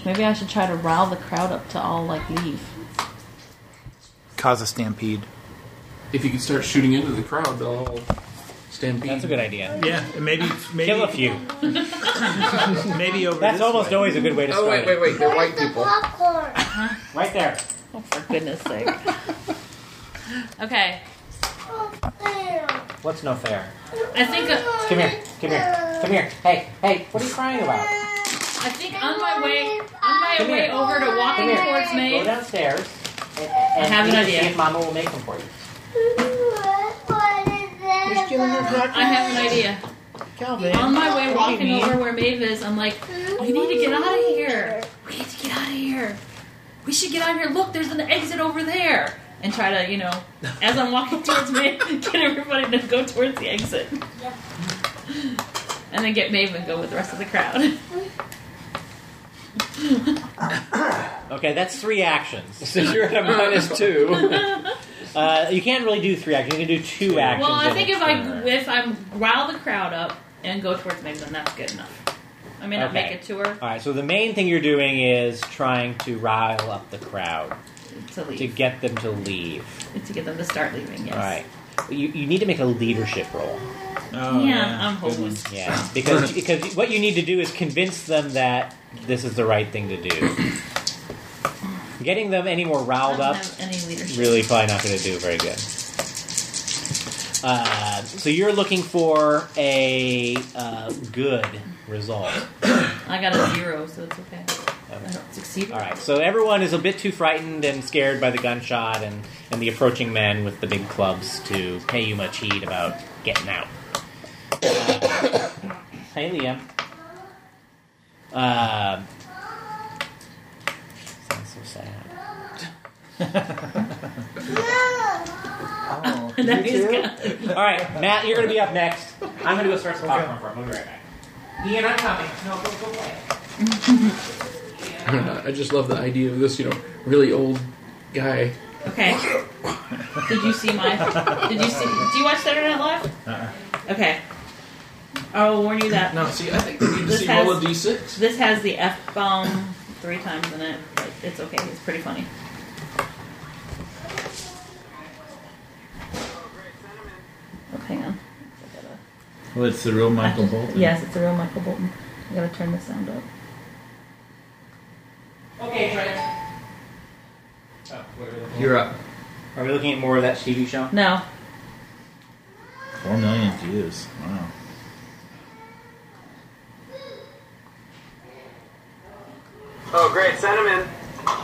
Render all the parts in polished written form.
Maybe I should try to rile the crowd up to all, leave. Cause a stampede. If you could start shooting into the crowd, they'll all stampede. That's a good idea. Yeah, maybe Kill a few. maybe over. That's this almost way. always a good way to start. Oh, wait. They're white people. Popcorn. Right there. Oh, for goodness sake. Okay. What's no fair? I think... Come here. Hey, what are you crying about? I think on my way over to walking towards Go Maeve... downstairs and I have an idea. see if Mama will make them for you. I have an idea. Calvin. On my way walking over where Maeve is, I'm like, we need to get out of here. We need to get out of here. We should get out of here. Look, there's an exit over there. And try to, as I'm walking towards Maeve, get everybody to go towards the exit. And then get Maeve and go with the rest of the crowd. Okay, that's 3 actions. So you're at a -2. You can't really do 3 actions. You can do 2 actions. Well, I think in a if turn. I rile the crowd up and go towards Maeve, then that's good enough. I may not make it to her. All right, so the main thing you're doing is trying to rile up the crowd. To leave. To get them to leave. To get them to start leaving, yes. All right. You need to make a leadership roll. Oh, Yeah, I'm hopeless. Yeah, because what you need to do is convince them that this is the right thing to do. Getting them any more riled I up, don't have any leadership. really probably not going to do very good. So you're looking for a good result. I got a 0, so it's okay. I don't succeed. All right, so everyone is a bit too frightened and scared by the gunshot and the approaching men with the big clubs to pay you much heed about getting out. Hey, Liam. Sounds so sad. Oh, No, he's you too? good. All right, Matt, you're going to be up next. I'm going to go start some popcorn for him. We'll be right back. Ian, I'm coming. No, go play. I just love the idea of this, really old guy. Okay. Did you watch Saturday Night Live? Okay. I will warn you that No, see, I think we need to This see has- all of D6. this has the F-bomb 3 times in it, but it's okay. It's pretty funny. Oh, hang on. Well, it's the real Michael Bolton. Yes, it's the real Michael Bolton. I gotta turn the sound up. Okay, Trent. You're up. Are we looking at more of that TV show? No. 4 million views. Wow. Oh, great. Send him in.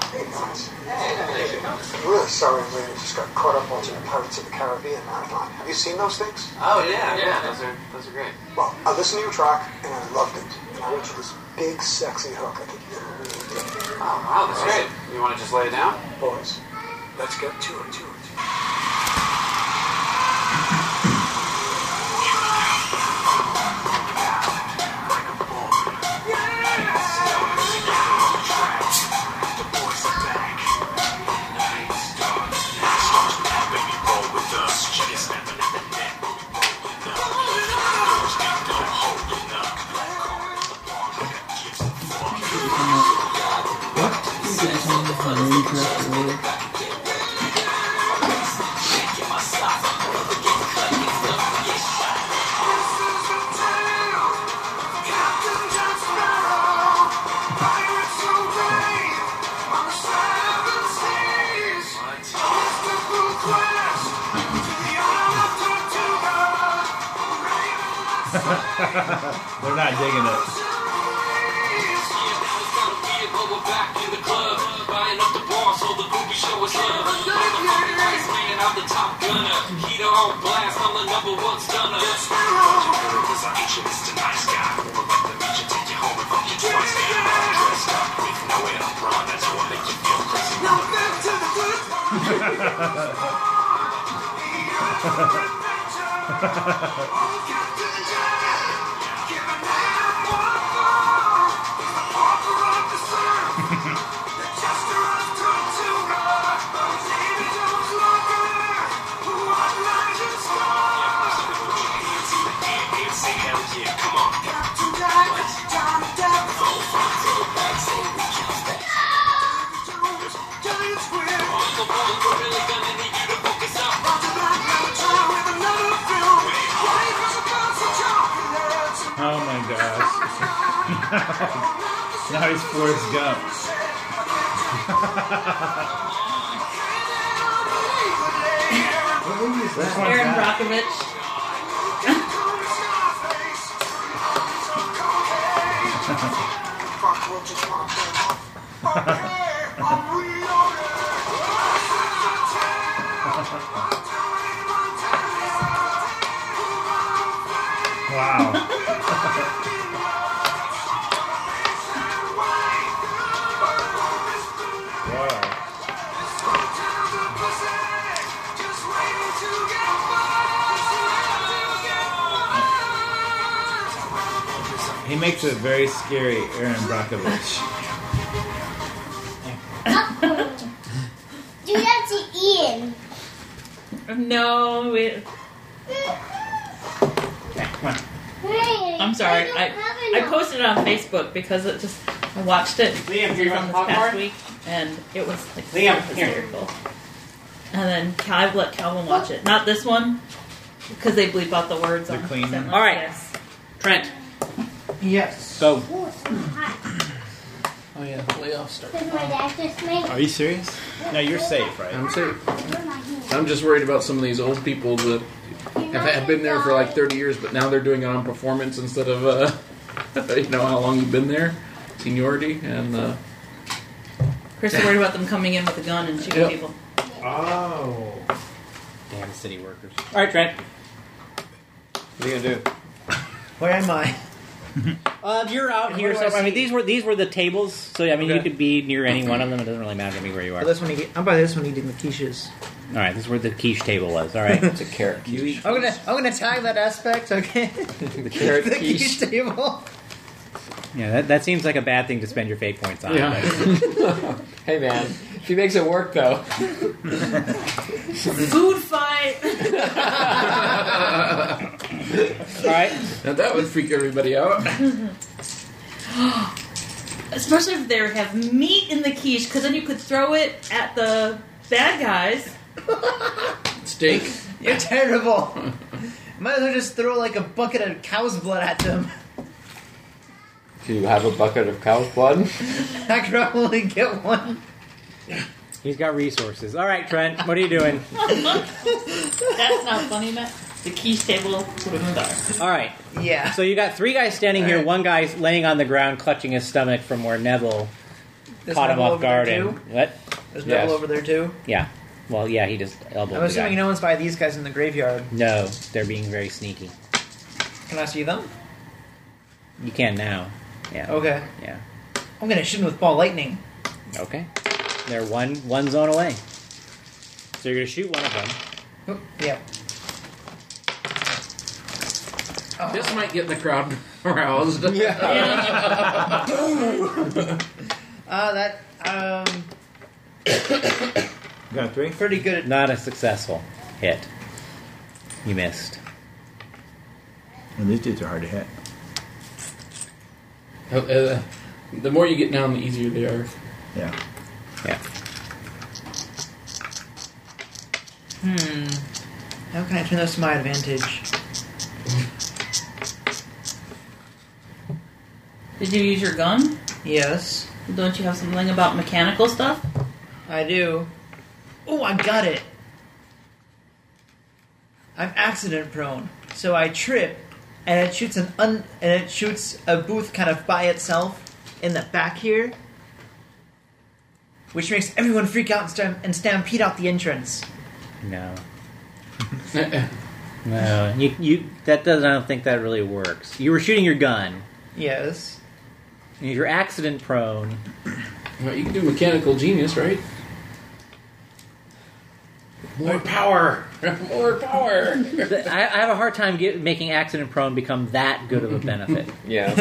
I'm really sorry we just got caught up watching Pirates of the Caribbean marathon. Have you seen those things? Oh, yeah. Those are great. Well, I listened to your track and I loved it. And I went to this big, sexy hook. I think you're really dig. Oh, wow, that's great. You want to just lay it down? Boys, let's get to it. They're not digging it. Now he's Forrest Gump. Aaron Brockovich. Wow. He makes a very scary Aaron Brockovich. Do that to Ian. No, I'm sorry. I posted it on Facebook because I watched it Liam, do you on want this past popcorn? week, and it was like Liam, here. hysterical. And then I've let Calvin watch it. Not this one, because they bleep out the words The on clean one? All right. Yes. Trent, Yes. go. Oh, it's hot. Oh yeah, the layoffs start. Because my dad just made Are you serious? No, you're safe, right? I'm safe. Where my hand? I'm just worried about some of these old people that have been there for like 30 years, but now they're doing it on performance instead of, how long you've been there, seniority, and Chris is worried about them coming in with a gun and shooting Yep. people. Oh. Damn city workers. All right, Trent. What are you gonna do? Where am I? You're out And here. what do I So, I mean, see? these were the tables. So I mean, you Okay. could be near any one of them. It doesn't really matter to me where you are. Oh, this one. I'm by this one eating the quiches. All right, this is where the quiche table was. All right. It's a carrot. You eat. I'm gonna tag that aspect. Okay. the carrot the quiche table. Yeah, that seems like a bad thing to spend your fate points on. Yeah. but- Hey man, she makes it work though. Food fight. All right. now that would freak everybody out. Especially if they have meat in the quiche, because then you could throw it at the bad guys. Steak. You're terrible. Might as well just throw like a bucket of cow's blood at them. Do you have a bucket of cow's blood? I could probably get one. He's got resources. All right, Trent. What are you doing? That's not funny, Matt. The quiche table would have been better. All right. Yeah. So you got three guys standing here. All right. One guy's laying on the ground, clutching his stomach from where Neville There's caught him Neville off over there guard. And too? what? There's Yes. Neville over there too. Yeah. Well, yeah. He just elbowed I'm the assuming guy. no one's by these guys in the graveyard. No, they're being very sneaky. Can I see them? You can now. Yeah. Okay. Yeah. I'm gonna shoot him with ball lightning. Okay. They're one zone away. So you're gonna shoot one of them. Oh, yeah. This might get the crowd aroused. Got three? Pretty good at Not a successful hit. You missed. And these dudes are hard to hit. The more you get down, the easier they are. Yeah. Yeah. How can I turn this to my advantage? Did you use your gun? Yes, Don't you have something about mechanical stuff? I do. Oh, I got it. I'm accident prone, so I trip, and it shoots a booth kind of by itself in the back here, which makes everyone freak out and stampede out the entrance. No. No. You. That doesn't. I don't think that really works. You were shooting your gun. Yes. You're accident prone. Well, you can do mechanical genius, right? More power! More power! I have a hard time making accident prone become that good of a benefit. Yeah.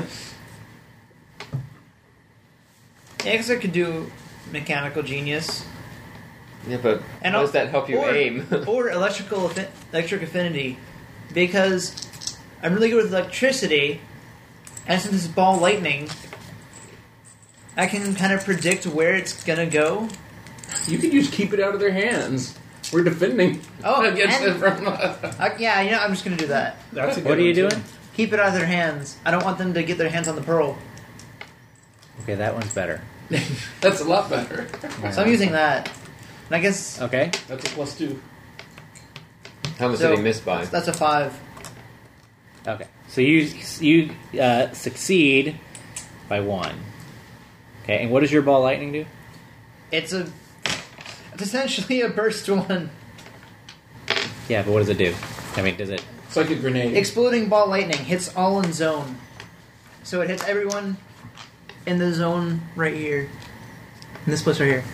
Yeah, I guess I could do mechanical genius. Yeah, but And how does that help you or, aim? or electric affinity, because I'm really good with electricity, and since it's ball lightning, I can kind of predict where it's gonna go. You could just keep it out of their hands. We're defending Oh, against and- it from... Yeah, I'm just gonna do that. That's a good What are you one, doing? too. Keep it out of their hands. I don't want them to get their hands on the pearl. Okay, that one's better. That's a lot better. So I'm using that. And I guess... Okay. That's a +2. How much So, did he miss by? That's a 5. Okay. So you succeed by 1. Okay, and what does your ball lightning do? It's essentially a burst 1. Yeah, but what does it do? I mean, does it... It's like a grenade. Exploding ball lightning hits all in zone. So it hits everyone in the zone right here. In this place right here.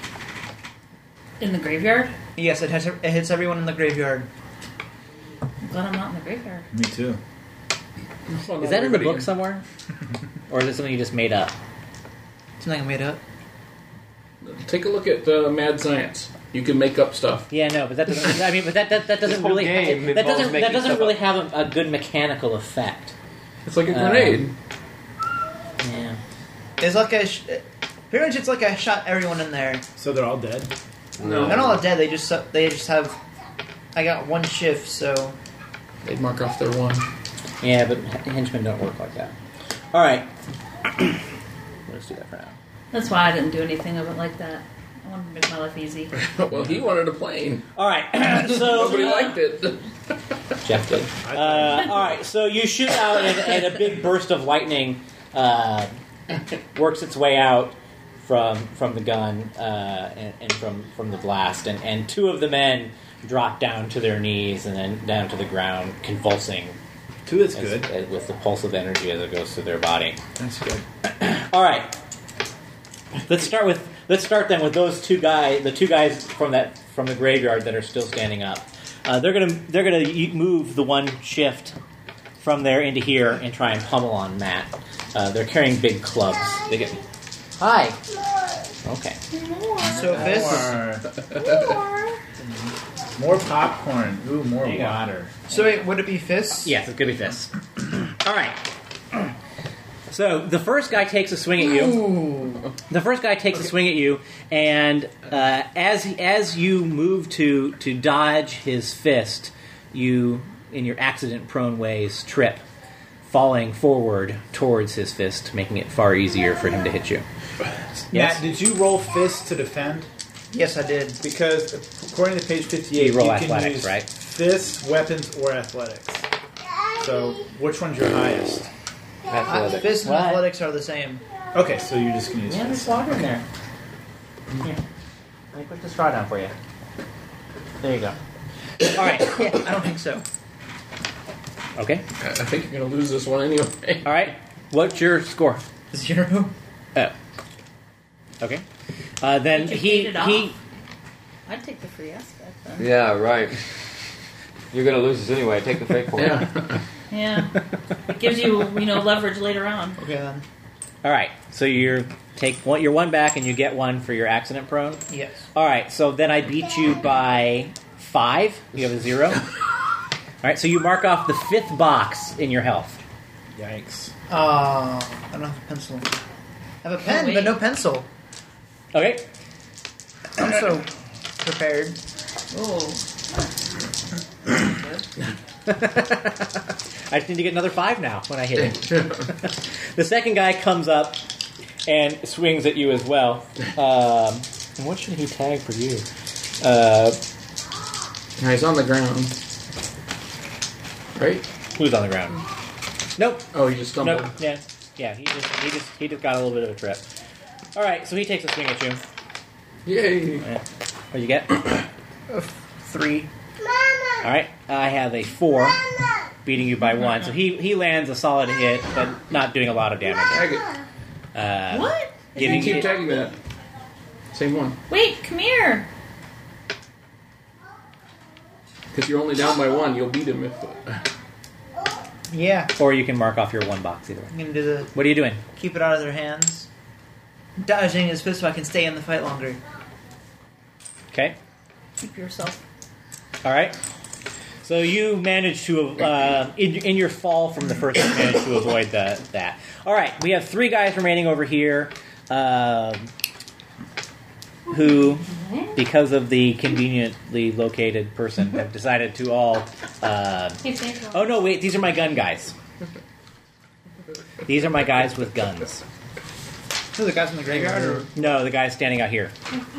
In the graveyard? Yes, it hits everyone in the graveyard. I'm glad I'm not in the graveyard. Me too. Well, Is not that in the everybody book somewhere? Or is it something you just made up? Something I made up. Take a look at Mad Science. You can make up stuff. Yeah, no, but that doesn't... I mean, but that doesn't whole really... game that involves doesn't making stuff really up. have a good mechanical effect. It's like a grenade. Yeah. It's like pretty much it's like I shot everyone in there. So they're all dead? No. They're not all dead. They just have. I got 1 shift, so They'd mark off their 1. Yeah, but henchmen don't work like that. All right. Let's do that for now. That's why I didn't do anything of it like that. I wanted to make my life easy. Well, he wanted a plane. All right. So Nobody liked it. Jeff did. All right. So you shoot out, and a big burst of lightning works its way out from the gun and from the blast, and 2 of the men drop down to their knees and then down to the ground, convulsing. 2 is good. With the pulse of energy as it goes through their body. That's good. All right. Let's start then with those 2 guys, the 2 guys from the graveyard that are still standing up. They're gonna move the 1 shift from there into here and try and pummel on Matt. They're carrying big clubs. They get. Hi. Okay. so fists. More popcorn. Ooh, more There you go. water. So wait, would it be fists? Yes, it's gonna be fists. All right. So the first guy takes a swing at you. Ooh. The first guy takes a swing at you, and as you move to dodge his fist, you, in your accident-prone ways, trip, falling forward towards his fist, making it far easier for him to hit you. Matt, did you roll fists to defend? Yes, I did. Because according to page 58, You roll can athletics, use right? fists, weapons, or athletics. So which one's your highest? Athletic. Fists and What? athletics are the same. Okay, so you're just going to use Yeah, there's fists. water in there. Here. Let me put the straw down for you. There you go. All right. I don't think so. Okay. I think you're going to lose this one anyway. All right. What's your score? 0. Oh. Okay. Then Did you he beat it off? he. I'd take the free aspect then. Yeah, right. You're gonna lose this anyway. Take the fake point. Yeah. Yeah. It gives you, leverage later on. Okay then. All right. So you take your 1 back, and you get 1 for your accident prone. Yes. All right. So then I beat you by 5. You have a 0. All right. So you mark off the 5th box in your health. Yikes. I don't have a pencil. I have a pen, wait. but no pencil. Okay. I'm so prepared. Oh. I just need to get another 5 now when I hit him. The second guy comes up and swings at you as well. And what should he tag for you? He's on the ground. Right? Who's on the ground? Nope. Oh, he just stumbled. Nope. Yeah. He just got a little bit of a trip. All right. So he takes a swing at you. Yay. What do you get? 3. All right. I have a 4, beating you by 1. So he lands a solid hit, but not doing a lot of damage. Tag it. What? Giving Keep you, tagging that. Same one. Wait, come here. Because you're only down by 1. You'll beat him if... Yeah. or you can mark off your 1 box either way. I'm gonna do the What are you doing? keep it out of their hands. Dodging his fist so I can stay in the fight longer. Okay. Keep yourself. All right. So you managed to, in your fall from the first, you managed to avoid that. All right. We have 3 guys remaining over here, who, because of the conveniently located person, have decided to all. Oh no! Wait, these are my gun guys. These are my guys with guns. So the guys in the graveyard, or No, the guy's standing out here.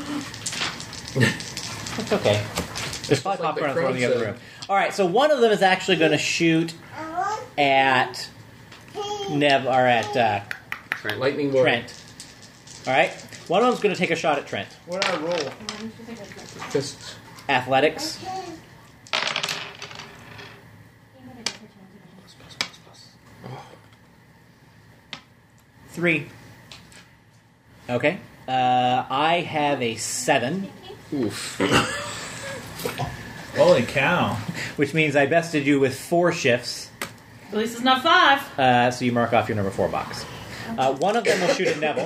It's okay. There's probably like the popcorn on the floor in the other crowd room. All right, so one of them is actually going to shoot at Nev or at Lightning bolt. Trent. All right, one of them's going to take a shot at Trent. what do I roll? Fists. Athletics. Three. Okay. I have a 7, Oof. Holy cow. which means I bested you with 4 shifts. At least it's not 5. So you mark off your number 4 box. One of them will shoot at Neville,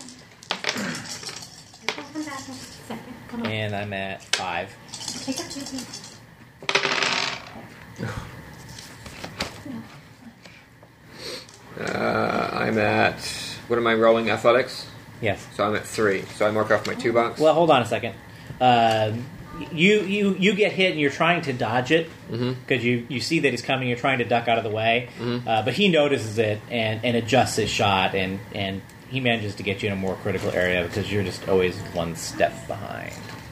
and I'm at 5. Take up Chippy. I'm at. What am I rolling? Athletics? Yes. So I'm at 3. So I mark off my 2 box. Well, hold on a second. You get hit and you're trying to dodge it because you see that he's coming. You're trying to duck out of the way, but he notices it and adjusts his shot and he manages to get you in a more critical area because you're just always one step behind.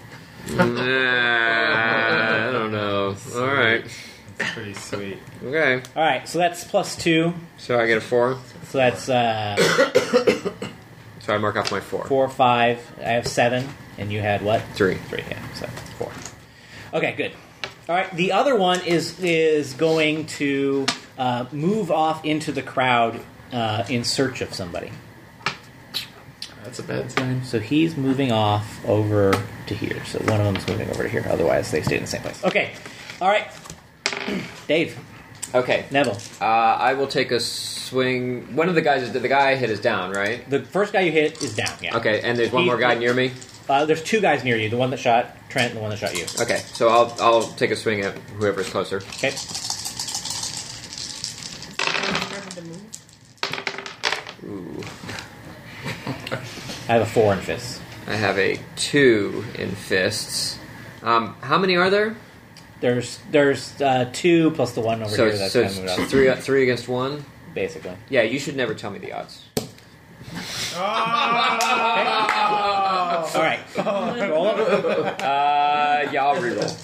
I don't know. All right. That's pretty sweet. Okay. All right, so that's +2. So I get a 4. So that's So I mark off my 4. 4, 5. I have 7, and you had what? 3. 3. Yeah, so 4. Okay, good. All right, the other one is going to move off into the crowd in search of somebody. That's a bad sign. So he's moving off over to here. So one of them's moving over to here. Otherwise, they stay in the same place. Okay. All right. Dave. Okay. Neville. I will take a swing. One of the guys, the guy I hit is down, right? The first guy you hit is down, yeah. Okay, and there's one more guy near me? There's 2 guys near you. The one that shot Trent and the one that shot you. Okay, so I'll take a swing at whoever's closer. Okay. Ooh. I have a 4 in fists. I have a 2 in fists. How many are there? There's 2 plus the one over So, here that's so kind of moved it's up. three against 1? Basically. Yeah, you should never tell me the odds. All right. Roll up. Yeah, I'll reroll.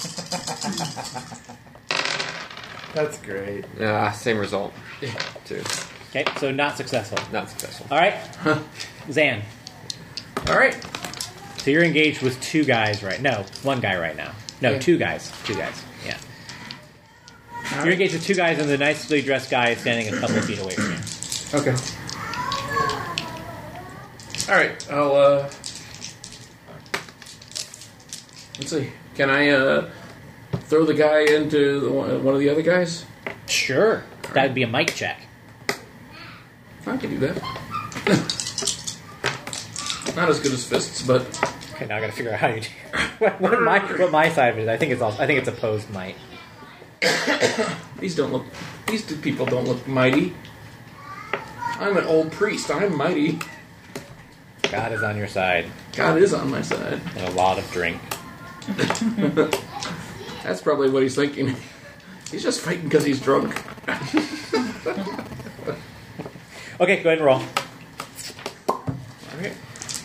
That's great. Same result. 2. Okay, so not successful. Not successful. All right. Zan. All right. So you're engaged with 2 guys right No, 1 guy right now. No, Yeah. 2 guys. 2 guys. Yeah. You're engaged with 2 guys, and the nicely dressed guy is standing a couple of feet away from you. Okay. All right. I'll. Let's see. Can I throw the guy into one of the other guys? Sure. That'd be a mic check. I can do that. Not as good as fists, but Okay, now I gotta figure out how you do what my side is. I think it's opposed might. these two people don't look mighty. I'm an old priest. I'm mighty. God is on your side. God is on my side. And a lot of drink. That's probably what he's thinking. He's just fighting because he's drunk. Okay, go ahead and roll. Alright.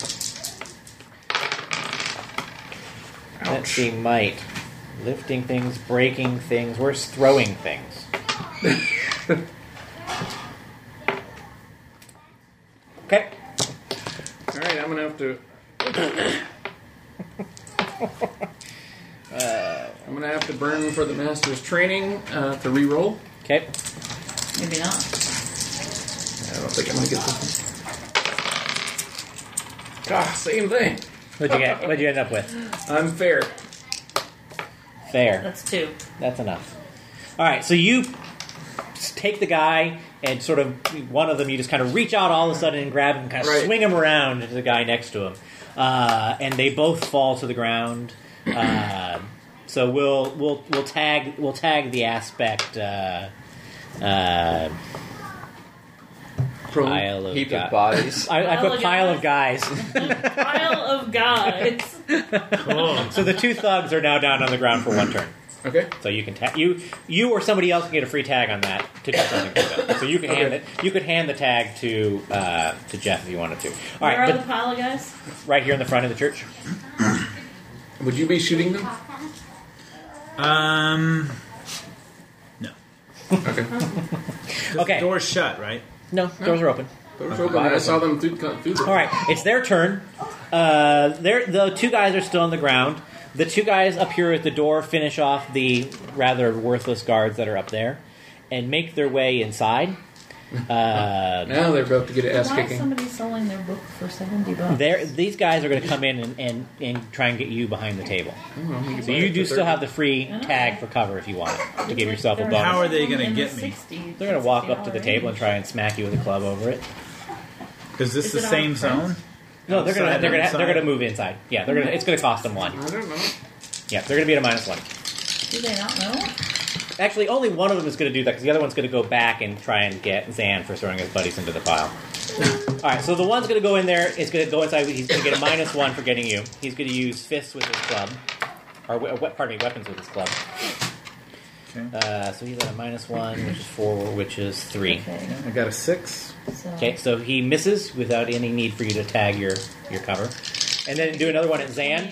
Let's see, might. Lifting things, breaking things. Where's throwing things? Okay. Alright, I'm gonna have to. I'm gonna have to burn for the master's training to re-roll. Okay. Maybe not. I don't think I'm gonna get this one. Same thing. What'd you get? What'd you end up with? I'm fair. Fair. That's 2. That's enough. All right, so you take the guy and sort of one of them you just kind of reach out all of a sudden and grab him, and kind of swing him around to the guy next to him, and they both fall to the ground. So we'll tag the aspect. Pile of heap of bodies. I put pile of guys. Pile of guys. Cool. So the 2 thugs are now down on the ground for 1 turn. Okay. So you can you or somebody else can get a free tag on that to do something for them. So you can hand it. You could hand the tag to Jeff if you wanted to. All Where right, are the pile of guys? right here in the front of the church. Would you be shooting them? No. Okay. Okay. Door's shut, right? No, doors are open. Doors open. I saw them through the. All right, it's their turn. The two guys are still on the ground. The two guys up here at the door finish off the rather worthless guards that are up there and make their way inside. Now they're about to get an ass Why is kicking. somebody selling their book for $70? These guys are going to come in and try and get you behind the table. Oh, So you do still have the free tag for cover if you want it, to give yourself a bonus. How are they going to get me? They're going to walk up to the table and try and smack you with a club over it. Is this Is the it same on front? zone? No, they're Outside going or to inside? move inside. Yeah, it's going to cost them 1. I don't know. Yeah, they're going to be at a -1. Do they not know? Actually, only one of them is going to do that because the other one's going to go back and try and get Zan for throwing his buddies into the pile. All right, so the one's going to go in there. Is going to go inside. He's going to get a -1 for getting you. He's going to use fists with his club, or pardon me, weapons with his club. Okay. So he's at a -1, which is 4, which is 3. Okay. I got a 6. So, Okay, so he misses without any need for you to tag your cover, and then do another one at Zan.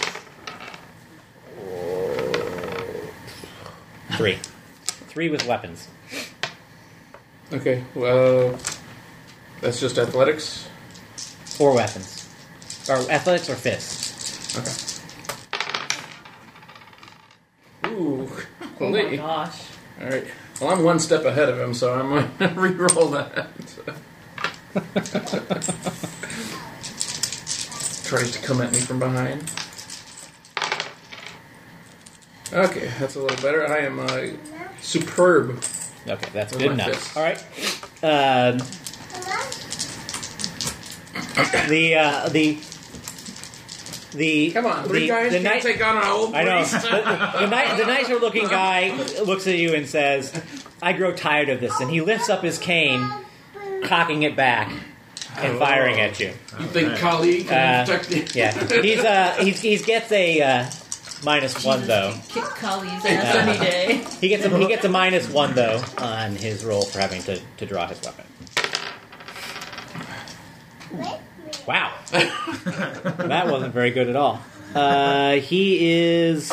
3. 3 with weapons. Okay. Well, that's just athletics. Or weapons. Or athletics or fists. Okay. Ooh. Oh my gosh. All right. Well, I'm one step ahead of him, so I'm going to re-roll that. Tries to come at me from behind. Okay, that's a little better. I am superb. Okay, that's With good my enough. fists. All right. The Come on, three guys the can't take on an old I know. priest. The nicer looking guy looks at you and says, "I grow tired of this," and he lifts up his cane, cocking it back and firing at you. You think Kali can protect you? Yeah, he gets a -1 though. Kick Kali's ass any day. He gets a -1 though on his roll for having to draw his weapon. Wow, that wasn't very good at all. He is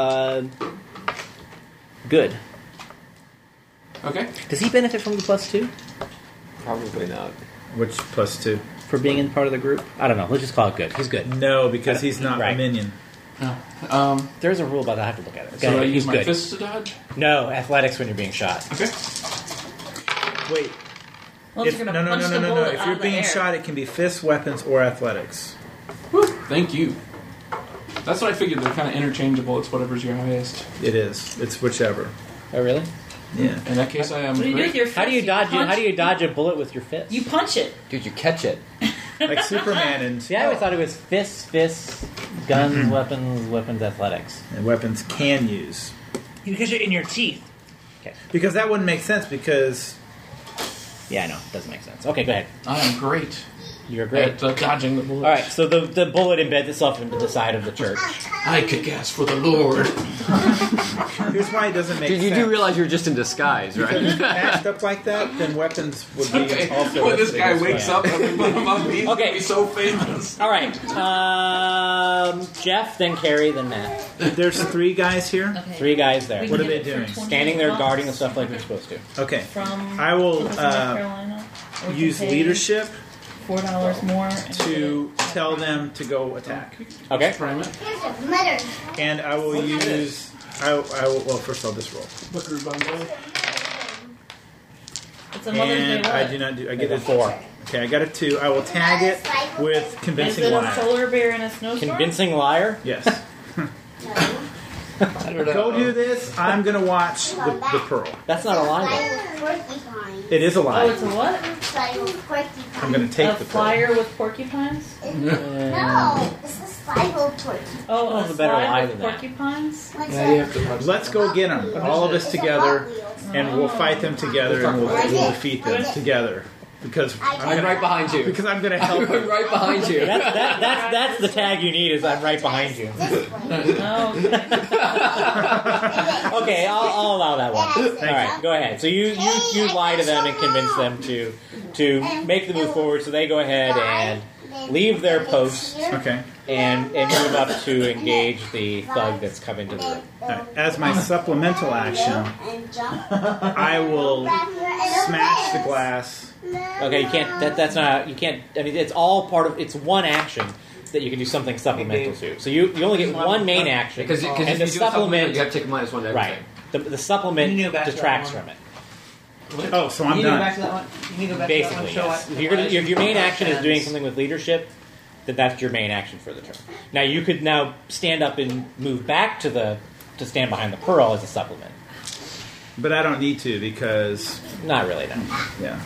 good. Okay. Does he benefit from the +2 Probably not. Which +2? for being in part of the group? I don't know. Let's just call it good. He's good. No, because he's not Right. a minion. There's a rule about that. I have to look at it. So I He's use my good. fists to dodge? No, athletics when you're being shot. Okay. Wait. Well, If, you're no, gonna no, punch no, the no, no, no. bullet If out you're of the being air. shot, it can be fists, weapons, or athletics. Thank you. That's what I figured. They're kind of interchangeable. It's whatever's your highest. It is. It's whichever. Oh, really? Yeah. In that case, I am. What do you do with your fist? How do you dodge? punch- How do you dodge a bullet with your fist? You punch it. Dude, you catch it. Like Superman and, See, I always thought it was fists, guns, weapons, athletics. and weapons can use. Because you're in your teeth. Because that wouldn't make sense because Yeah, I know. Doesn't make sense. Okay, go ahead. I am great. You're great. At dodging the bullets. All right, so the bullet embeds itself into the side of the church. I kick ass for the Lord. here's why it doesn't make Dude, you sense. do realize you're just in disguise, Because if right? matched up like that, then weapons would be Okay. also When this listed guy as wakes well. up, everyone above me is Okay. going to be so famous. All right, Jeff, then Carrie, then Matt. There's 3 guys here. Okay. 3 guys there, We What can are get they it for doing? 20 standing there bucks guarding the stuff like they're supposed to. Okay. From I will North Carolina. We can use pay leadership $4 more and to tell them to go attack. Okay. Prime it. Here's a letter. And I will use... I will, well, first I'll just roll. Buckaroo Banzai. It's a Mother's Day And I what? do not do... I I get got a 4. Okay, I got a 2. I will tag it with Is convincing it a liar. polar bear in a snowstorm? Convincing liar. Yes. I don't know. Go do this. I'm going to watch the pearl. That's not a lie. Porcupine. It is a Oh, lie. it's a what? Porcupine. I'm going to take A the pearl. flyer with porcupines? No, it's a sligo porcupine. Oh, That a was a better lie slide with than that. porcupines? What's Yeah, you have to watch Let's go get them. All of us together. And we'll fight them together and we'll defeat them together. Because I'm right behind you. Because I'm going to help I'm you. right behind you. That's the tag you need. Is I'm right behind you. Oh, Okay, I'll allow that one. All right, go ahead. So you lie to them and convince them to make the move forward. So they go ahead and leave their posts Okay. and move up to engage the thug that's come into the room. As my supplemental action, I will smash the glass. Okay, you can't. That's not. You can't. I mean, it's all part of. It's one action that you can do something supplemental to. So you only get one main action, Because and if the you do a supplement. you have to take -1 to everything. Right. The supplement You need to go back to that detracts one. from it. Oh, so I'm You need to go done. back to that one. You need to go back to that one. Basically, Show yes. it. If your main action is doing something with leadership, then that's your main action for the turn. Now you could now stand up and move back to stand behind the pearl as a supplement. But I don't need to because, Not really, no. yeah.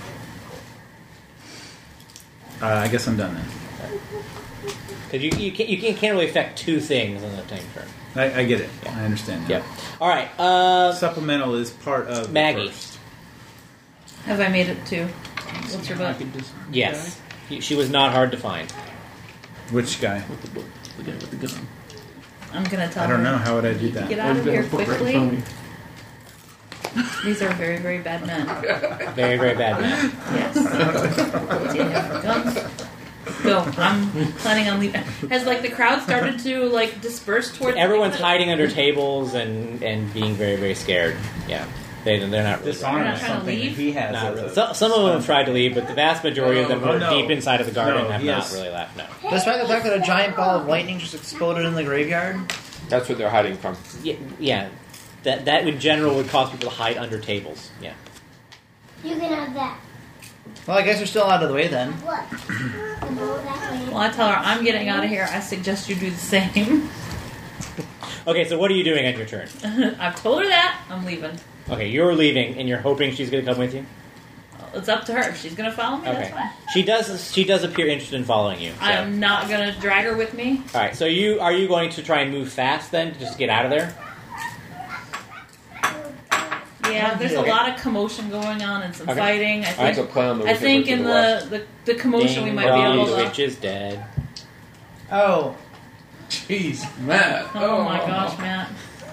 I guess I'm done then. Because you can't really affect two things in the same turn. I get it. I understand now. Yep. All right. Supplemental is part of the Maggie. first. have I made it to? What's your butt? Yes. She was not hard to find. Which guy? The guy with the gun. I'm gonna tell I don't her. know. How would I do that? Get out of here Put right in front of quickly. me. These are very, very bad men. Very, very bad man. Yes. Guns. Go. I'm planning on leaving. Has like the crowd started to like disperse towards? Everyone's hiding under tables and being very, very scared. Yeah. They're not really. Disarm You're not is trying to something that leave? he has. Not as really. a- Some of them have tried to leave, but the vast majority of them who Oh, are no. deep inside of the garden No, have yes. not really left. No. Despite the fact that a giant ball of lightning just exploded in the graveyard. That's what they're hiding from. Yeah. That in general would cause people to hide under tables. Yeah. You can have that. Well, I guess we're still out of the way then. What? The bowl that way. Well, I tell her I'm getting out of here. I suggest you do the same. Okay, so what are you doing on your turn? I've told her that. I'm leaving. Okay, you're leaving, and you're hoping she's going to come with you. It's up to her. If she's gonna follow me, Okay. that's fine. She does appear interested in following you. So. I'm not gonna drag her with me. All right. So are you going to try and move fast then, just to get out of there? Yeah, there's a Okay. lot of commotion going on and some Okay. fighting. I That's a think. play on the I wicked think witch of in the west. the commotion we Ding might be able dong, to. witch is dead. Oh. Jeez, Matt. Oh my gosh, Matt.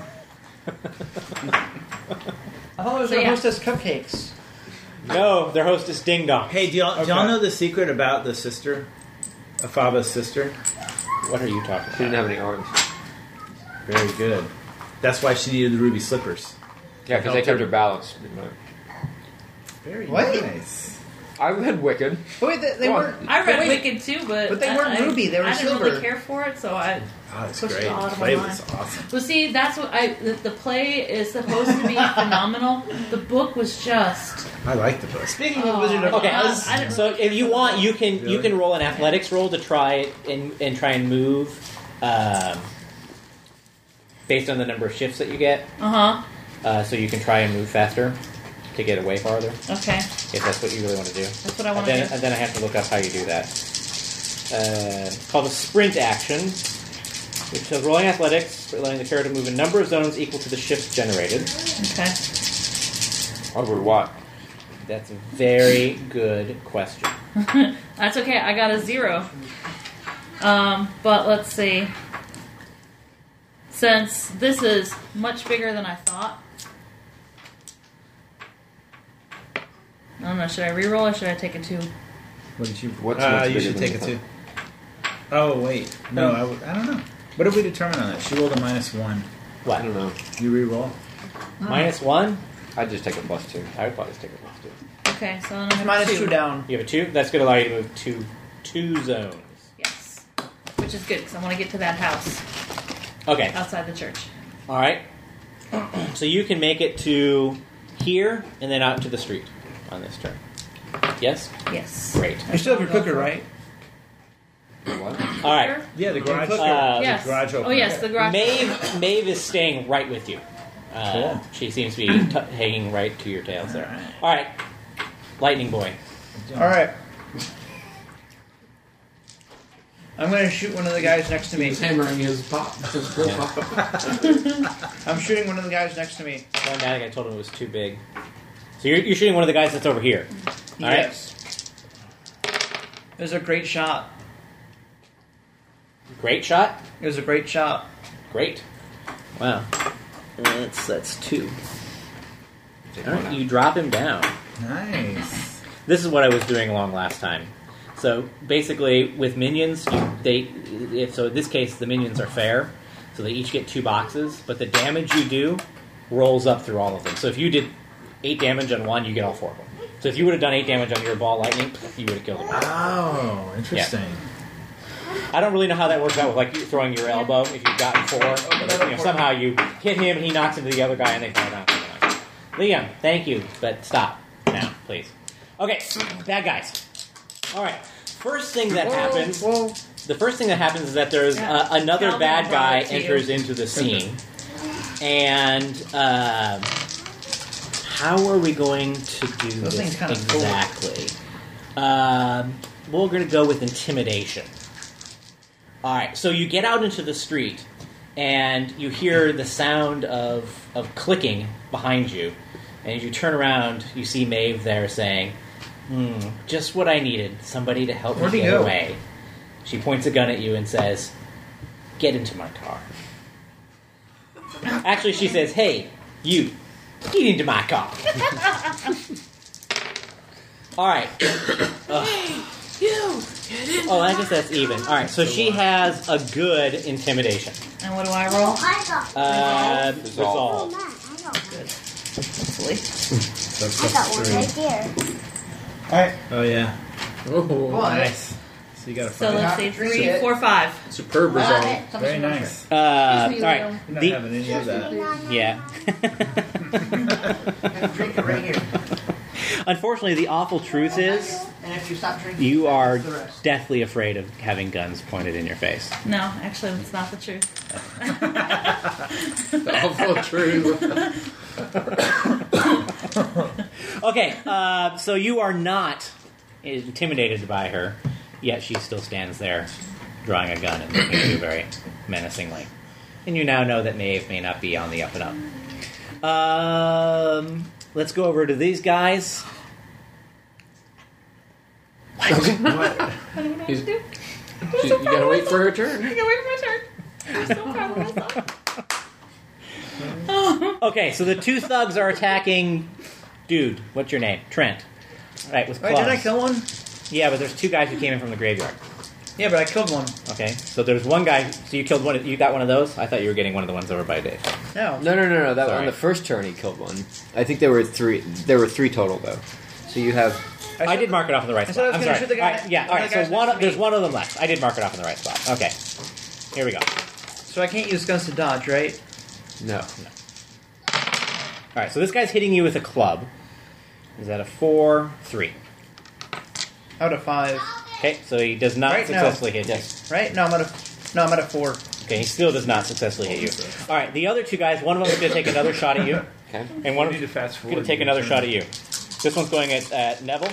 I thought it was So, our yeah. hostess cupcakes. No, their hostess Ding Dong. Hey, do y'all know the secret about the sister? Afaba's sister? What are you talking She didn't about? have any arms. Very good. That's why she needed the ruby slippers. Yeah, because they kept her balanced. Very What? nice. I had Wicked. But wait, they Go on. weren't. I read wait, Wicked too, but they weren't ruby, they were I didn't silver. really care for it, so I. Oh, that's Pushed it great. all out of my Play mind. was awesome. Well, see, that's what the play is supposed to be phenomenal. The book was just. I like the book. Speaking Oh, of Wizard of Okay, Oz, I didn't so really if you care want, for you can Really? roll an athletics roll to try and try and move based on the number of shifts that you get. So you can try and move faster to get away farther, Okay, if that's what you really want to do. that's what I And want to then, do. and then I have to look up how you do that. Called a sprint action, which is rolling athletics, letting the character move a number of zones equal to the shifts generated. Okay. Over what? That's a very good question. That's okay. I got a 0. But let's see. Since this is much bigger than I thought, I don't know. Should I reroll or should I take a 2? What did you? What's much you bigger should than take you it thought? too. Oh wait, no, I don't know. What did we determine on that? She rolled a -1. I What? don't know. You re-roll. -1? I'd just take a +2. I would probably just take a +2. Okay, so then I have minus 2. 2 down. You have a 2? That's going to allow you to move two zones. Yes, which is good because I want to get to that house Okay. outside the church. All right. So you can make it to here and then out to the street on this turn. Yes? Yes. Great. You still have your cooker, right? What? All right. Yeah, the garage. Yes. the garage opener. Oh yes, the garage. Maeve is staying right with you. Cool. She seems to be hanging right to your tails there. All right. Lightning Boy. All right. I'm going to shoot one of the guys next to me. He's hammering his pop. His full Yeah. pop. I'm shooting one of the guys next to me. One guy, I told him it was too big. So you're shooting one of the guys that's over here. All right. Yes. It was a great shot. Great shot. It was a great shot. Great. Wow. That's 2. All right, you drop him down. Nice. This is what I was doing along last time. So basically, with minions, so in this case, the minions are fair, so they each get 2 boxes, but the damage you do rolls up through all of them. So if you did 8 damage on one, you get all 4 of them. So if you would have done 8 damage on your ball lightning, you would have killed him. Oh, interesting. I don't really know how that works out with like you throwing your elbow if you've gotten 4. But, somehow you hit him, and he knocks into the other guy, and they fall down. Liam, thank you, but stop now, please. Okay, bad guys. All right. First thing that happens. The first thing that happens is that there's another Calvin bad guy brought it to enters you. into the scene, and how are we going to do Those things this kinda cool. exactly? We're going to go with intimidation. All right. So you get out into the street, and you hear the sound of clicking behind you. And as you turn around, you see Maeve there saying, just what I needed, somebody to help Where'd me he get go? away. She points a gun at you and says, get into my car. Actually, she says, hey, you, get into my car. All right. Oh, I guess that's even. All right, so she has a good intimidation. And what do I roll? I got Resolve. Hopefully. I got one right here. Alright. Oh yeah. Oh, Nice. So you got a So 5. let's see, 3, 4, 5. superb resolve. Very nice. All right. You're not having any of that. Yeah. Drink it right here. Unfortunately, the awful truth is And if you stop drinking, you are that's the rest. deathly afraid of having guns pointed in your face. No, actually, that's not the truth. The awful truth. Okay, so you are not intimidated by her, yet she still stands there drawing a gun and looking at you very menacingly. And you now know that Maeve may not be on the up and up. Let's go over to these guys. I don't know what to do. You gotta wait for her turn. I gotta wait for my turn. I'm so proud of myself. Okay, so the 2 thugs are attacking... Dude, what's your name? Trent. All right, with Wait, clubs. did I kill one? Yeah, but there's 2 guys who came in from the graveyard. Yeah, but I killed one. Okay, so there's one guy. So you killed one. You got one of those? I thought you were getting one of the ones over by Dave. No. No. That Sorry. on the first turn he killed one. I think there were 3. There were 3 total though. So you have. I did mark it off in the right I said I spot. was I'm gonna sorry. shoot the guy- All right, yeah. one All of right. the So guys next to me. there's one of them left. I did mark it off in the right spot. Okay. Here we go. So I can't use guns to dodge, right? No. All right. So this guy's hitting you with a club. Is that a 4, 3? Out of 5. Okay. So he does not Right, no. successfully hit you. Right? No, I'm at a 4. Okay. He still does not successfully hit you. All right. The other 2 guys. One of them is going to take another shot at you, Okay. and one of You need them to fast is forward. going to take another shot at you. This one's going at Neville,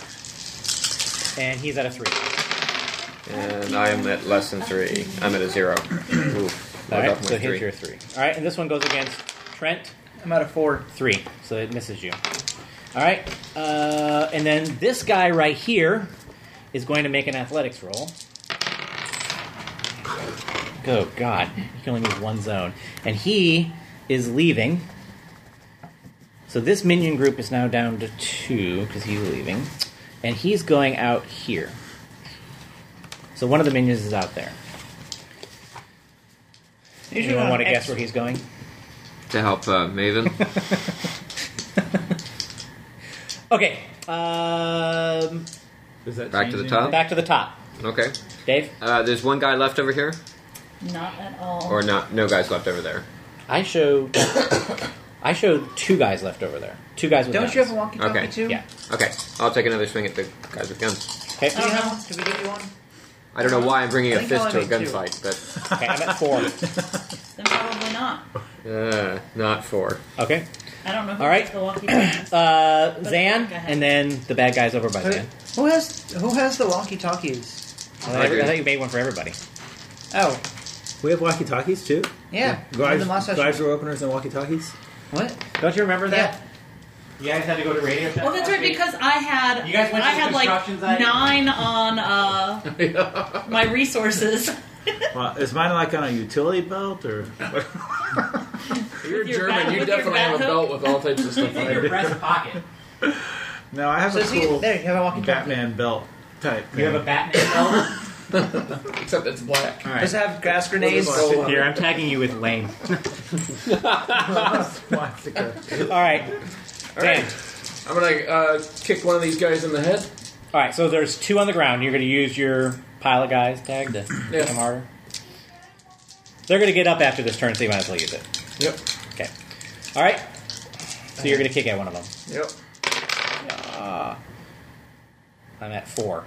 and he's at a 3. And I am at less than 3. I'm at a 0. Oof. All I right. got So my hit 3. your 3. All right. And this one goes against Trent. I'm at a 4. 3, so it misses you. All right, and then this guy right here is going to make an athletics roll. Oh God, you can only move one zone, and he is leaving. So this minion group is now down to 2 because he's leaving, and he's going out here. So one of the minions is out there. Anyone want to guess where he's going? To help Maven. Okay, Does that Back change to the anything? top? back to the top. Okay. Dave? There's one guy left over here, Not at all. or not? No guys left over there. I showed 2 guys left over there. 2 guys with Don't guns. you have a walkie-talkie Okay. too? Yeah. Okay. I'll take another swing at the guys with guns. Okay. Do you have? Did we get you one? I don't know why I'm bringing I a think fist I to a only made 2. gunfight, but Okay, I'm at 4. Then probably not. not 4. Okay. I don't know who All right. has the walkie-talkies. Zan, and then the bad guys over by Zan. Who has the walkie-talkies? I thought you made one for everybody. Oh, We have walkie-talkies too. yeah. Guys, The mustache- guys are openers and walkie-talkies. What? Don't you remember that? You guys had to go to Radio Shack. Well, that's right, because I had You guys went to I the had like construction site? 9 on my resources. Well, is mine like on a utility belt or? You're With your German. bat- You with your definitely bat have a hook? belt with all types of stuff on In your it. breast pocket. No, I have So a see, cool there you have a walkie-talkie. Batman belt type. You have a Batman belt? Except it's black. All right. Does it have grass grenades? Here, I'm tagging you with Lane. Swastika. All right. All Dan. right. I'm gonna kick one of these guys in the head. All right, so there's 2 on the ground. You're going to use your pilot guys tag to hit them harder. They're going to get up after this turn, so you might as well use it. Yep. Okay. All right. So you're going to kick at one of them. Yep. I'm at 4.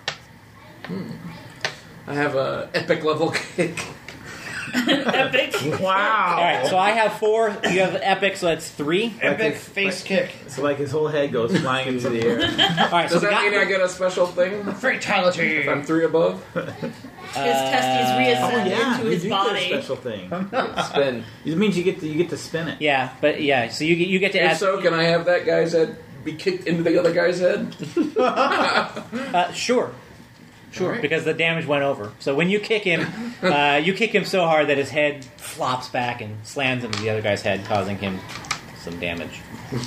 I have a epic level kick. Epic. Wow. All right, so I have 4. You have epic, so that's 3. Epic face kick. So like his whole head goes flying into the air. All right, so Does we that got, mean I get a special thing Fatality. if I'm 3 above? His testes reascend into you his do get a body. special thing. Spin. It means you get to spin it. yeah, but yeah, so you get to If add. so, can I have that guy's head be kicked into the other guy's head? Sure. Sure, All right. because the damage went over. So when you kick him so hard that his head flops back and slams into the other guy's head, causing him some damage.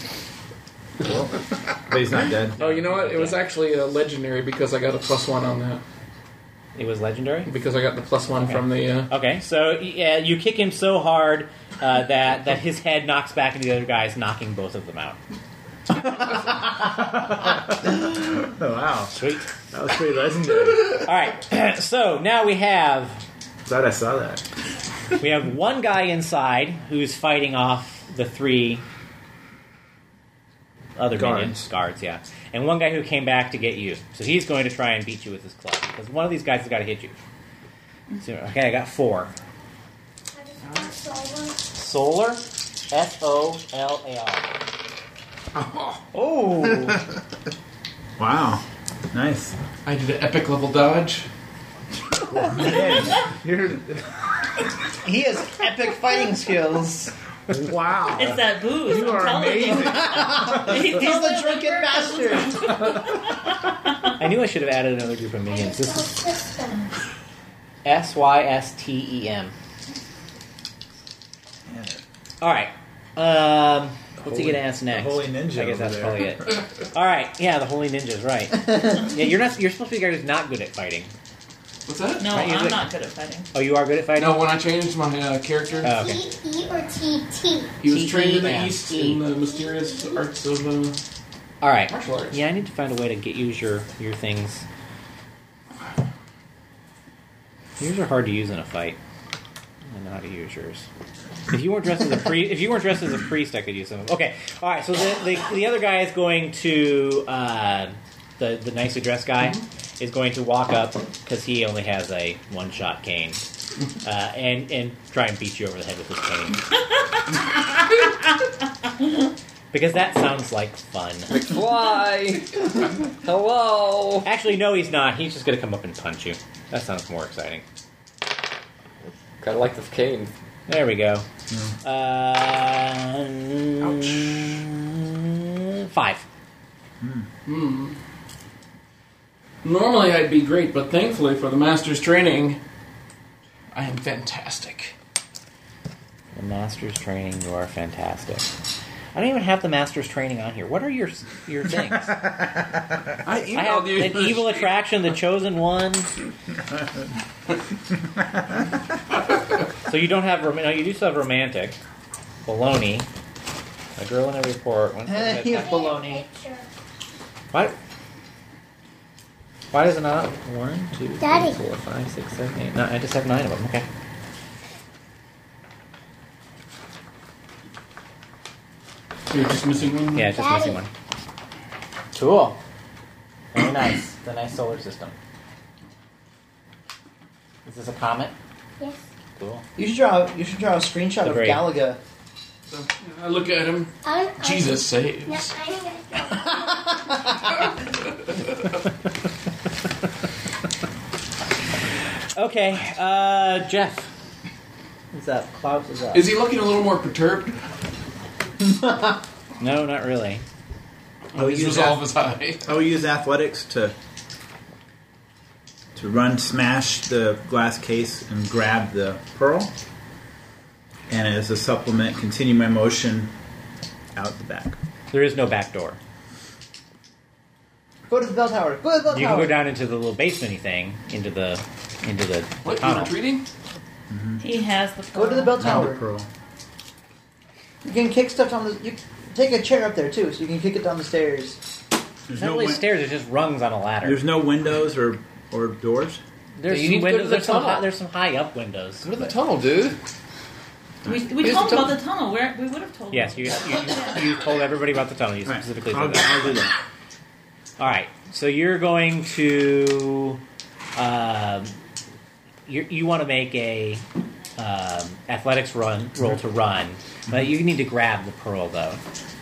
But he's not dead. Oh, you know what? It was actually a legendary because I got a +1 on that. It was legendary? Because I got the +1 from the... Okay, so yeah, you kick him so hard that his head knocks back into the other guy's, knocking both of them out. Oh, wow. Sweet. That was pretty legendary. All right, so now we have Glad I saw that. one guy inside who's fighting off the 3 other minions, guards, yeah, and one guy who came back to get you. So he's going to try and beat you with his club because one of these guys has got to hit you. So, okay, I got 4. Solar, SOLAR. Oh, Wow. Nice. I did an epic level dodge. Man, you're... He has epic fighting skills. Wow. It's that booze. You I'm are telling amazing. you. He's the drunken bastard. I knew I should have added another group of minions. This is SYSTEM. All right. What's he gonna ask next? The holy ninja. I guess that's over there. probably it. All right. Yeah, the holy ninja's right. Yeah, you're supposed to be a guy who's not good at fighting. What's that? No, Right, you're I'm like- not good at fighting. Oh, you are good at fighting. No, when I changed my character, Oh, okay. T-E or T-T? he was trained in the T-E-M. East in the mysterious arts of All right. martial arts. Yeah, I need to find a way to use your things. Yours are hard to use in a fight. I know how to use yours. If you weren't dressed as a priest, I could use them. Okay, all right. So the other guy is going to the nicely dressed guy is going to walk up because he only has a 1-shot cane and try and beat you over the head with his cane. Because that sounds like fun. McFly! Hello! Actually, no, he's not. He's just going to come up and punch you. That sounds more exciting. Kinda like the cane. There we go. 5. Normally I'd be great, but thankfully for the master's training, I am fantastic. The master's training, you are fantastic. I don't even have the master's training on here. What are your things? I I have emailed you. an evil attraction, the chosen one. So you don't have no, you do still have romantic, baloney, a girl in every port. He has baloney. What? Why does it not? 1, 2, 3, Daddy. 4, 5, 6, 7, 8, 9. I just have 9 of them. Okay. You're just missing one? Yeah, just Daddy. missing one. Cool. Very nice. It's a nice solar system. Is this a comet? Yes. Cool. You should draw a screenshot of Great. Galaga. So, I look at him. Jesus saves. Yeah, I'm Okay, Jeff. What's up? Klaus is up. Is he looking a little more perturbed? No, not really. His resolve is high. I will use athletics to run, smash the glass case, and grab the pearl. And as a supplement, continue my motion out the back. There is no back door. Go to the bell tower. Go to the bell You tower. can go down into the little basement-y thing, into the What, you tunnel. retreating? He has the Go to the bell Now tower. the pearl. You can kick stuff down the. You take a chair up there too, so you can kick it down the stairs. There's It's not no, really win- stairs, it's just rungs on a ladder. there's no windows or doors. There's You some need to go to windows. the There's some, tunnel. there's some high up windows. Go to the tunnel, dude. We Here's told the him about the tunnel. We would have told Yes, him. you told everybody about the tunnel. You Right. specifically I'll, said that. I'll do that. All right, so you're going to you want to make a athletics roll to run, but you need to grab the pearl though.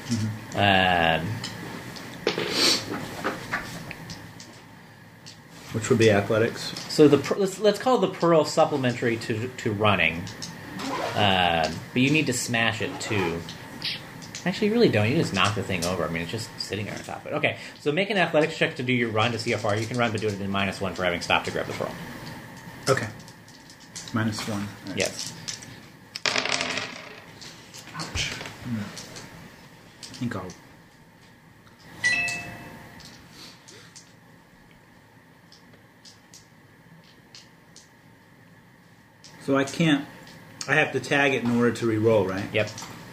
Which would be athletics. So let's call the pearl supplementary to running, but you need to smash it too. Actually, you really don't. You just knock the thing over. I mean, it's just sitting there on top of it. Okay, so make an athletics check to do your run to see how far you can run, but do it in -1 for having stopped to grab the pearl. Okay. -1. All right. Yes. Ouch. I think I'll. So I can't. I have to tag it in order to re-roll, right? Yep.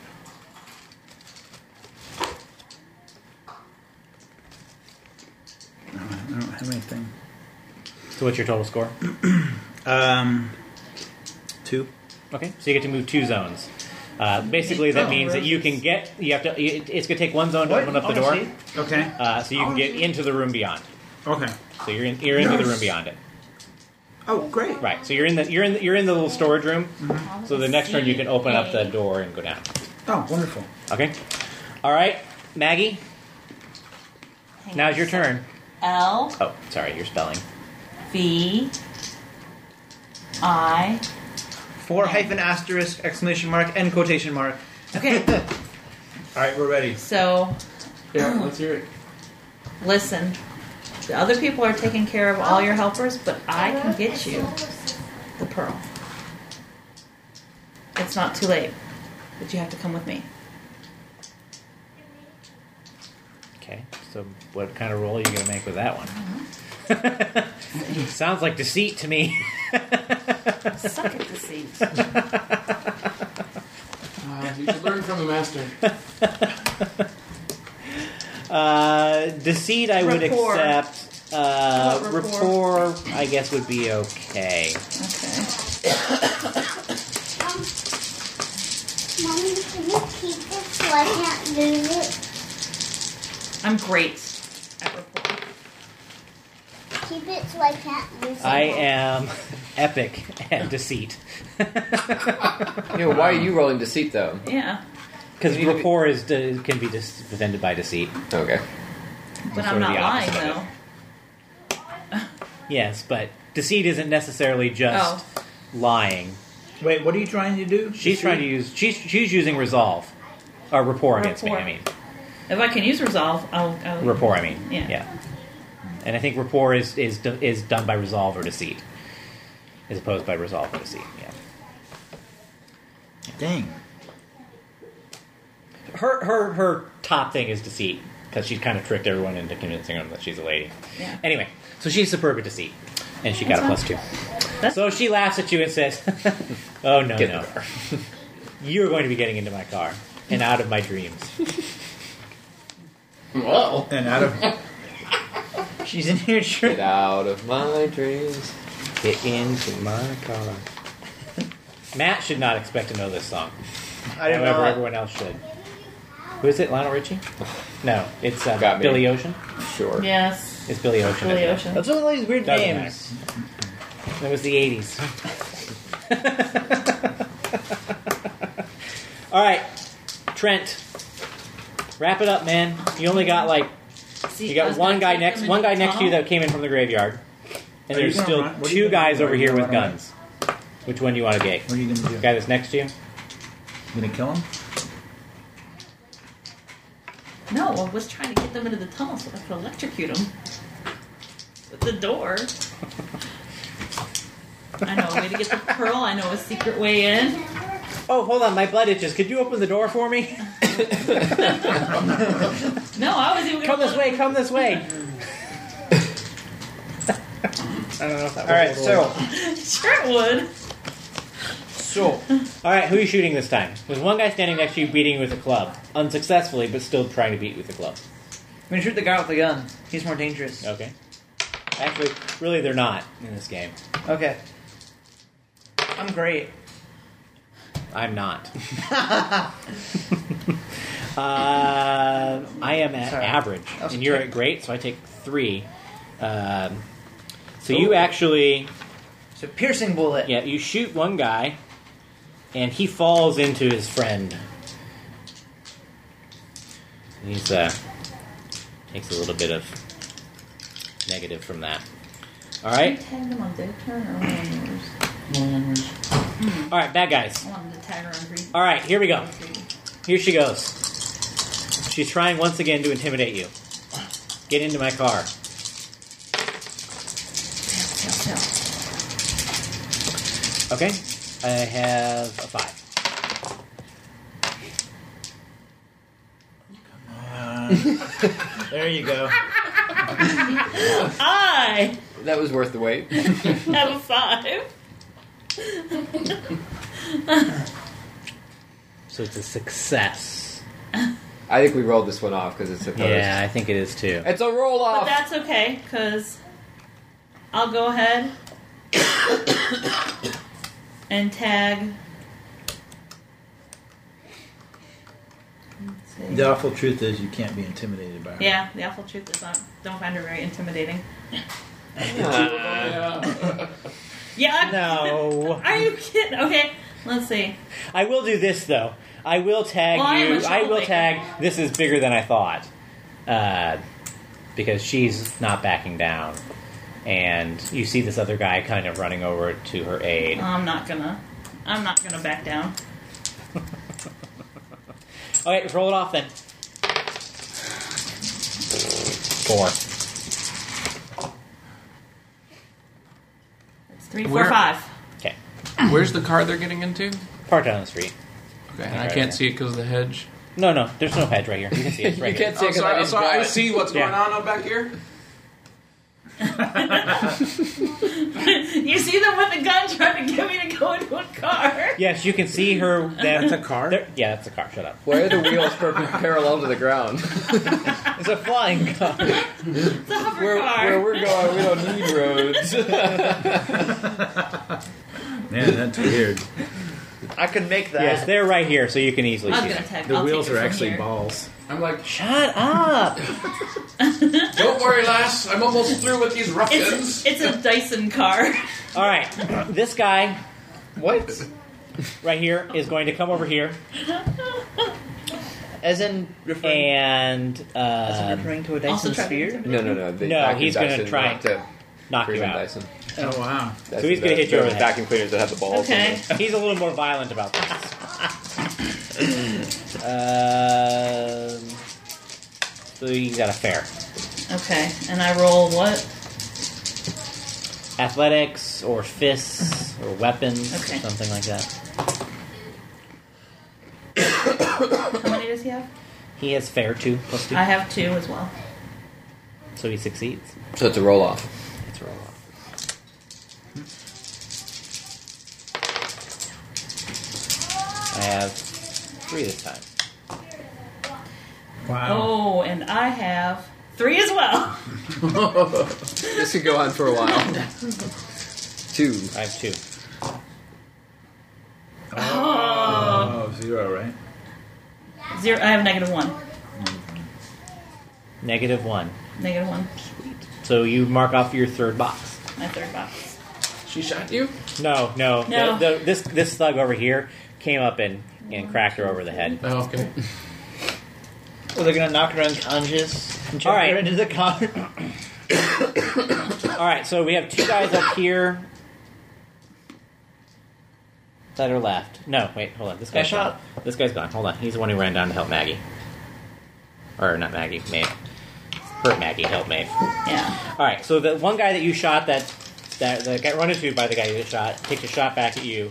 I don't have anything. So what's your total score? 2. Okay, so you get to move 2 zones. Basically, that means that you can get. You have to. It's going to take 1 zone to open up the door, Okay. so you can get into the room beyond. Okay. So you're into the room beyond it. Oh, great. Right. So you're in the little storage room. So the next turn you can open up the door and go down. Oh, wonderful. Okay. All right, Maggie. Hang Now's on. your turn. L Oh, sorry, you're spelling. V I. 4 hyphen asterisk exclamation mark and quotation mark. Okay, All right, we're ready. so Yeah, let's hear it. listen. The other people are taking care of all your helpers, but I can get you the pearl. It's not too late, but you have to come with me. Okay. So what kind of roll are you going to make with that one? Sounds like deceit to me. Suck at deceit. You should learn from the master. Deceit, I would Rapport. accept. How about rapport? Rapport, I guess, would be okay. Okay. Mommy, can you keep it so I can't lose it? I'm great at rapport. Keep it so I can't lose it. I am epic at deceit. Yeah, why are you rolling deceit though? Yeah, Because You need to be- rapport can be defended by deceit. Okay. but Sort I'm of not the lying opposite of though. Yes, but deceit isn't necessarily just lying. Wait, what are you trying to do? She's trying to use. She's using resolve, or rapport against me. Rapport. I mean, If I can use resolve, I'll rapport. I mean, Yeah. And I think rapport is done by resolve or deceit, as opposed by resolve or deceit. Yeah. Dang. Her top thing is deceit because she's kind of tricked everyone into convincing them that she's a lady. Yeah. Anyway, so she's superb at deceit, and she got a That's +2. That's So she laughs at you and says, "Oh no, Get in no, the car. you're going to be getting into my car and out of my dreams." Well, And out of She's in here. Get out of my dreams. Get into my car. Matt should not expect to know this song. I didn't However, know. everyone else should. Who is it? Lionel Richie? No, it's Got me. Billy Ocean. Sure. Yes. It's Billy Ocean. Billy isn't it? Ocean. That's one of these weird Doesn't names. It was the 80s. All right, Trent. Wrap it up, man. You only got See, you I got was one gonna guy take next them one into guy the next to you tunnel. that came in from the graveyard, and Are you there's gonna still run? What are you 2 gonna guys do? over Are you here gonna with run away? guns. Which one do you want to get? what are you gonna do? The guy that's next to you? You gonna kill him? No, I was trying to get them into the tunnel so I could electrocute them. At the door. I know a way to get the pearl. I know a secret way in. Oh, hold on, my blood itches. Could you open the door for me? No, I was even Come this way, come this way. I don't know if that All right, so Sure it would. All right, who are you shooting this time? There's one guy standing next to you beating you with a club. Unsuccessfully, but still trying to beat you with a club. I'm gonna shoot the guy with the gun. He's more dangerous. Okay. Actually, really, they're not in this game. Okay. I'm great. I'm not. I am at Sorry. average, That was and you're quick. at great, so I take 3. So you actually, It's a piercing bullet. yeah, you shoot one guy, and he falls into his friend. He's takes a little bit of negative from that. All right, Tag them on their turn or on yours? all right, bad guys. I want them to tag her on green. All right, here we go. Here she goes. She's trying once again to intimidate you. Get into my car. Tell. Okay, I have a 5. There you go. I That was worth the wait. have a 5. So it's a success. I think we rolled this one off because it's a post. Yeah, I think it is too. It's a roll But off. that's okay, because I'll go ahead and tag. Let's see. The awful truth is you can't be intimidated by her. Yeah, the awful truth is I don't find her very intimidating. Yeah. No. Are you kidding? Okay, let's see. I will do this though. I will tag Well, I am you. a I will troublemaker. tag. This is bigger than I thought, because she's not backing down, and you see this other guy kind of running over to her aid. I'm not gonna back down. All right, roll it off then. 4. It's 3, 4, Where- 5. Okay, Where's the car they're getting into? parked down the street. Okay, and I Right can't there. see it because of the hedge. No, there's no hedge right here. You can see it it's right You here. can't see it because I didn't draw I it. see what's going Yeah. on up back here. You see them with a gun trying to get me to go into a car. Yes, you can see her. That's a car? Yeah, that's a car. Shut up. Why are the wheels parallel to the ground? It's a flying car. It's a hover Where car. we're going, we don't need roads. Man, that's weird. I could make that. Yes, they're right here, so you can easily I see was them. gonna tag. The I'll wheels take are it from actually here. balls. I'm like, Shut up! don't worry, lass. I'm almost through with these ruffians. It's a Dyson car. All right, this guy What? right here is going to come over here As in referring, and as in referring to a Also Dyson try to sphere? intimidate No. me. The No, vacuum he's gonna Dyson, try not the knock you Freeman out. Dyson. Oh, wow. That's So he's gonna hit you over the head. vacuum cleaners that have the balls. Okay. In He's a little more violent about this. So you got a fair. Okay, and I roll what? Athletics or fists or weapons Okay. or something like that. How many does he have? He has fair 2 plus 2. I have 2 as well. So he succeeds. So it's a roll off. It's a roll off. I have 3 this time. Wow. Oh, and I have 3 as well. This could go on for a while. 2. I have 2. Oh, 0, right? 0. I have -1. -1. -1. So you mark off your 3rd box. My 3rd box. She shot you? No. No. This thug over here came up and cracked her over the head. Oh, okay. Well, they're gonna knock her unconscious and chuck All right. her into the car. All right, so we have 2 guys up here that are left. No, wait, hold on. This guy's shot. gone. This guy's gone. Hold on. He's the one who ran down to help Maggie. Or not Maggie, Maeve. Hurt Maggie, help Maeve. Yeah. Alright, so the one guy that you shot that got run into by the guy you shot takes a shot back at you.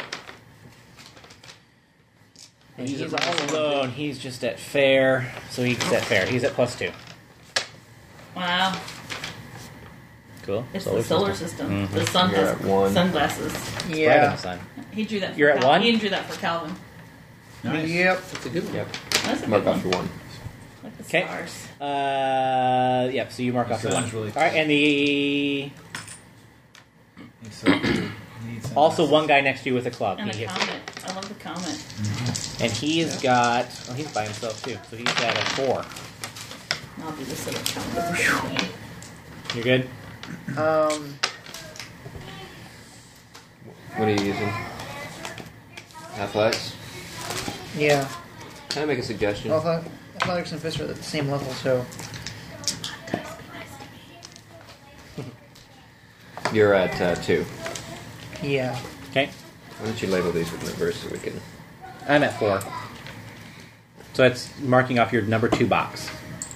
And he's all alone. He's just at fair. So he's at fair. He's at +2. Wow. Cool. It's the solar system. Mhm. The sun You're has at 1. sunglasses. Bright in Yeah. the sun. He drew that. For You're at 1? He drew that for Calvin. Nice. Yep. That's a good one. Yep. That's a Mark good off one. your 1. Like the Okay. stars. Yep, so you mark off the Sounds 1. really Alright, and the... Needs Also one guy next to you with a club. And He the hits- comet. I love the comet. and he's got... Oh, he's by himself too. So he's at a 4. I'll do this little comet. You're good? What are you using? Athletics? Yeah. Can I make a suggestion? Well, athletics and fists are at the same level, so You're at 2. yeah. Okay. Why don't you label these with numbers so we can... I'm at 4. So that's marking off your number 2 box.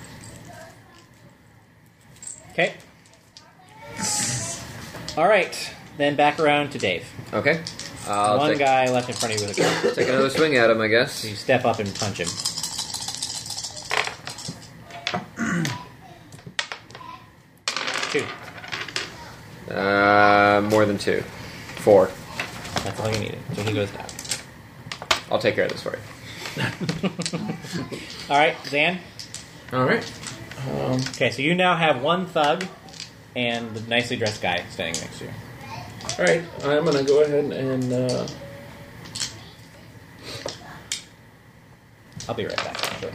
Okay. Alright. Then back around to Dave. Okay. I'll One take, guy left in front of you with a gun. take another swing at him, I guess. So you step up and punch him. Two. More than 2. 4. That's all you needed. So he goes down. I'll take care of this for you. Alright, Zan. All right. Okay, so you now have one thug and the nicely dressed guy standing next to you. All right. I'm gonna go ahead and I'll be right back. Actually.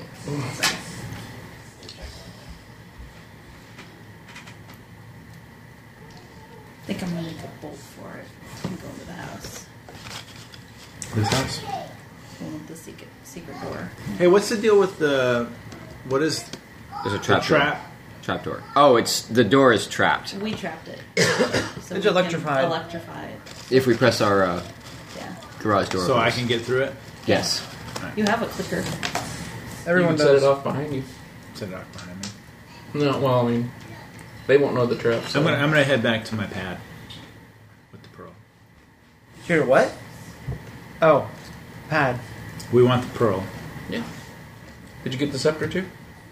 I think I'm gonna make a bolt for it and go into the house. This house. One with the secret door. Hey, what's the deal with the? What is There's a the trap door. trap? Trap door. Oh, it's the door is trapped. We trapped it. So It's we electrified. Can electrify it. If we press our Yeah. garage door. So I opens. can get through it. Yes. You have a clicker. Everyone you can set does. it off behind you. Set it off behind me. No, well, I mean, they won't know the trap. So. I'm gonna head back to my pad with the pearl. Here, what? Oh, pad. We want the pearl. Yeah. Did you get the scepter too?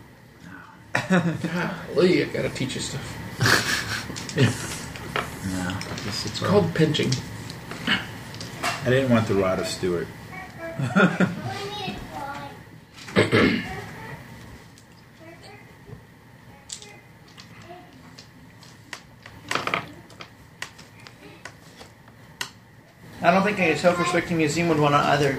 Golly, I gotta teach you stuff. No, just the It's pearl. called pinching. I didn't want the Rod of Stewart. I don't think a self-respecting museum would want to either.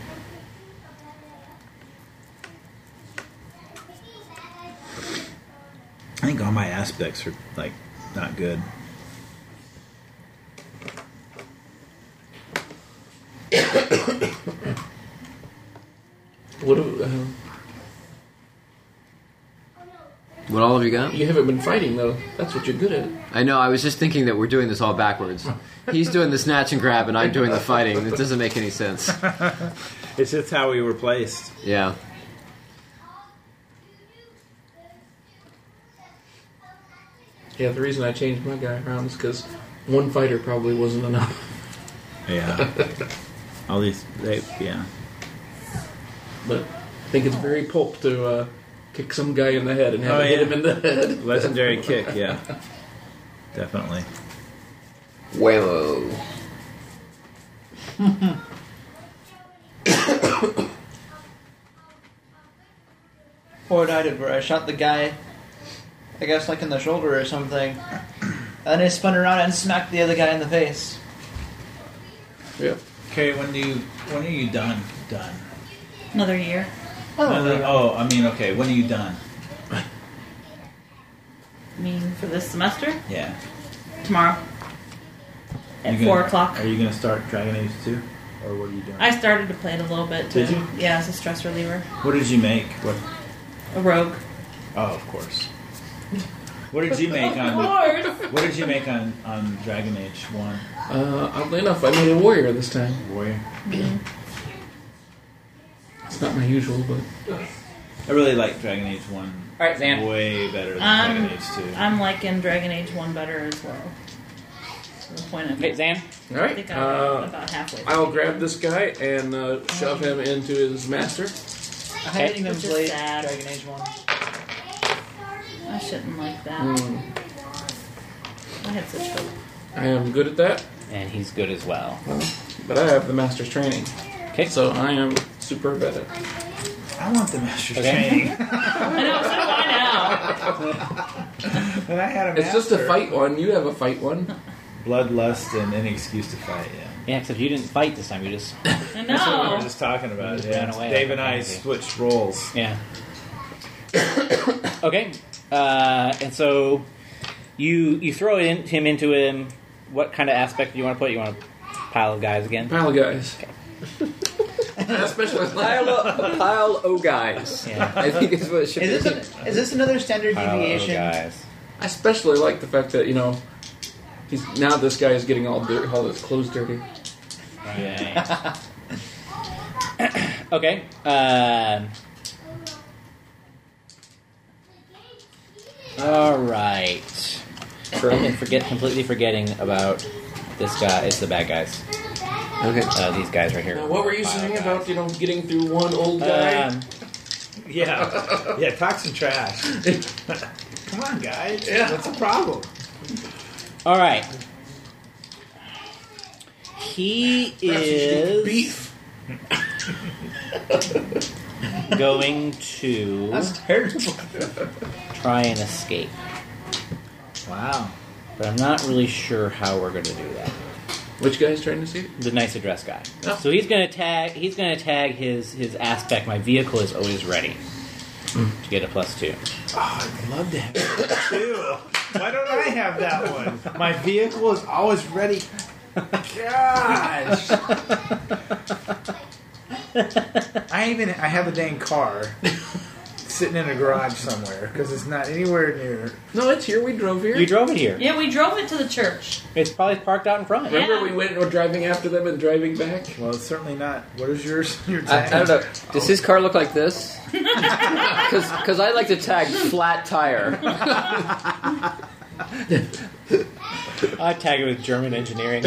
I think all my aspects are like not good. What? What all have you got? You haven't been fighting though. That's what you're good at. I know, I was just thinking that we're doing this all backwards. He's doing the snatch and grab and I'm doing the fighting. It doesn't make any sense. It's just how we were placed. Yeah. Yeah, the reason I changed my guy around is because one fighter probably wasn't enough. Yeah. All these, yeah. But I think it's very pulp to kick some guy in the head and have Oh, it hit yeah. him in the head. Legendary kick, yeah. Definitely. Whammo. What I did where I shot the guy, I guess like in the shoulder or something, and then I spun around and smacked the other guy in the face. Yeah. Okay, when are you done? Done. Another year. I mean, okay, when are you done? I mean, for this semester? Yeah. Tomorrow. At You 4 gonna- o'clock. Are you going to start Dragon Age 2? Or what are you doing? I started to play it a little bit. Did you? Yeah, as a stress reliever. What did you make? What? A rogue. Oh, of course. What did you make on? What did you make on Dragon Age 1? Oddly enough, I made a warrior this time. Warrior. It's not my usual, but I really like Dragon Age 1 All right, Zan. way better than Dragon Age 2. I'm liking Dragon Age 1 better as well. To the point of Okay, Zan. All I right. think I'm about halfway. I'll grab this guy and shove him into his master. I haven't even Which is played sad. Dragon Age 1. I shouldn't like that. I had such hope. I am good at that, And he's good as well. but I have the master's training. Okay. So I am superb at it. I want the Master's Okay. training. I know, so do I now. And I had a It's just a master. fight one. You have a fight one. Bloodlust and any excuse to fight, yeah. Yeah, except you didn't fight this time. You just I That's what we were know. just talking about. just Yeah. ran away Dave like and a I pansy. switched roles. yeah. Okay. And so you throw him into him. What kind of aspect do you want to put? You want a pile of guys again? Pile of guys. Especially Pile o guys. Yeah. I think is what it should Is be. this another standard Pile of deviation? guys. I especially like the fact that he's now this guy is getting all his clothes dirty. Yeah. Okay. All right. Completely forgetting about this guy. It's the bad guys. Okay. These guys right here. Now, what were you saying about getting through one old guy? Yeah. Yeah, talk some trash. Come on, guys. Yeah. What's the problem? All right. He is beef. going to That's terrible. try and escape, Wow. but I'm not really sure how we're going to do that. Which guy's trying to see? The nice address guy. Oh. So he's going to tag. He's going to tag his aspect. My vehicle is always ready to get a +2. Oh, I'd love to have that too. Why don't I have that one? My vehicle is always ready. Gosh. I have a dang car sitting in a garage somewhere because it's not anywhere near. No, it's here. We drove here. You drove it here. Yeah, we drove it to the church. It's probably parked out in front. Yeah. Remember we went and were driving after them and driving back? Well, it's certainly not. What is yours? Your I tag? don't know. Does his car look like this? Because I like to tag flat tire. I tag it with German engineering.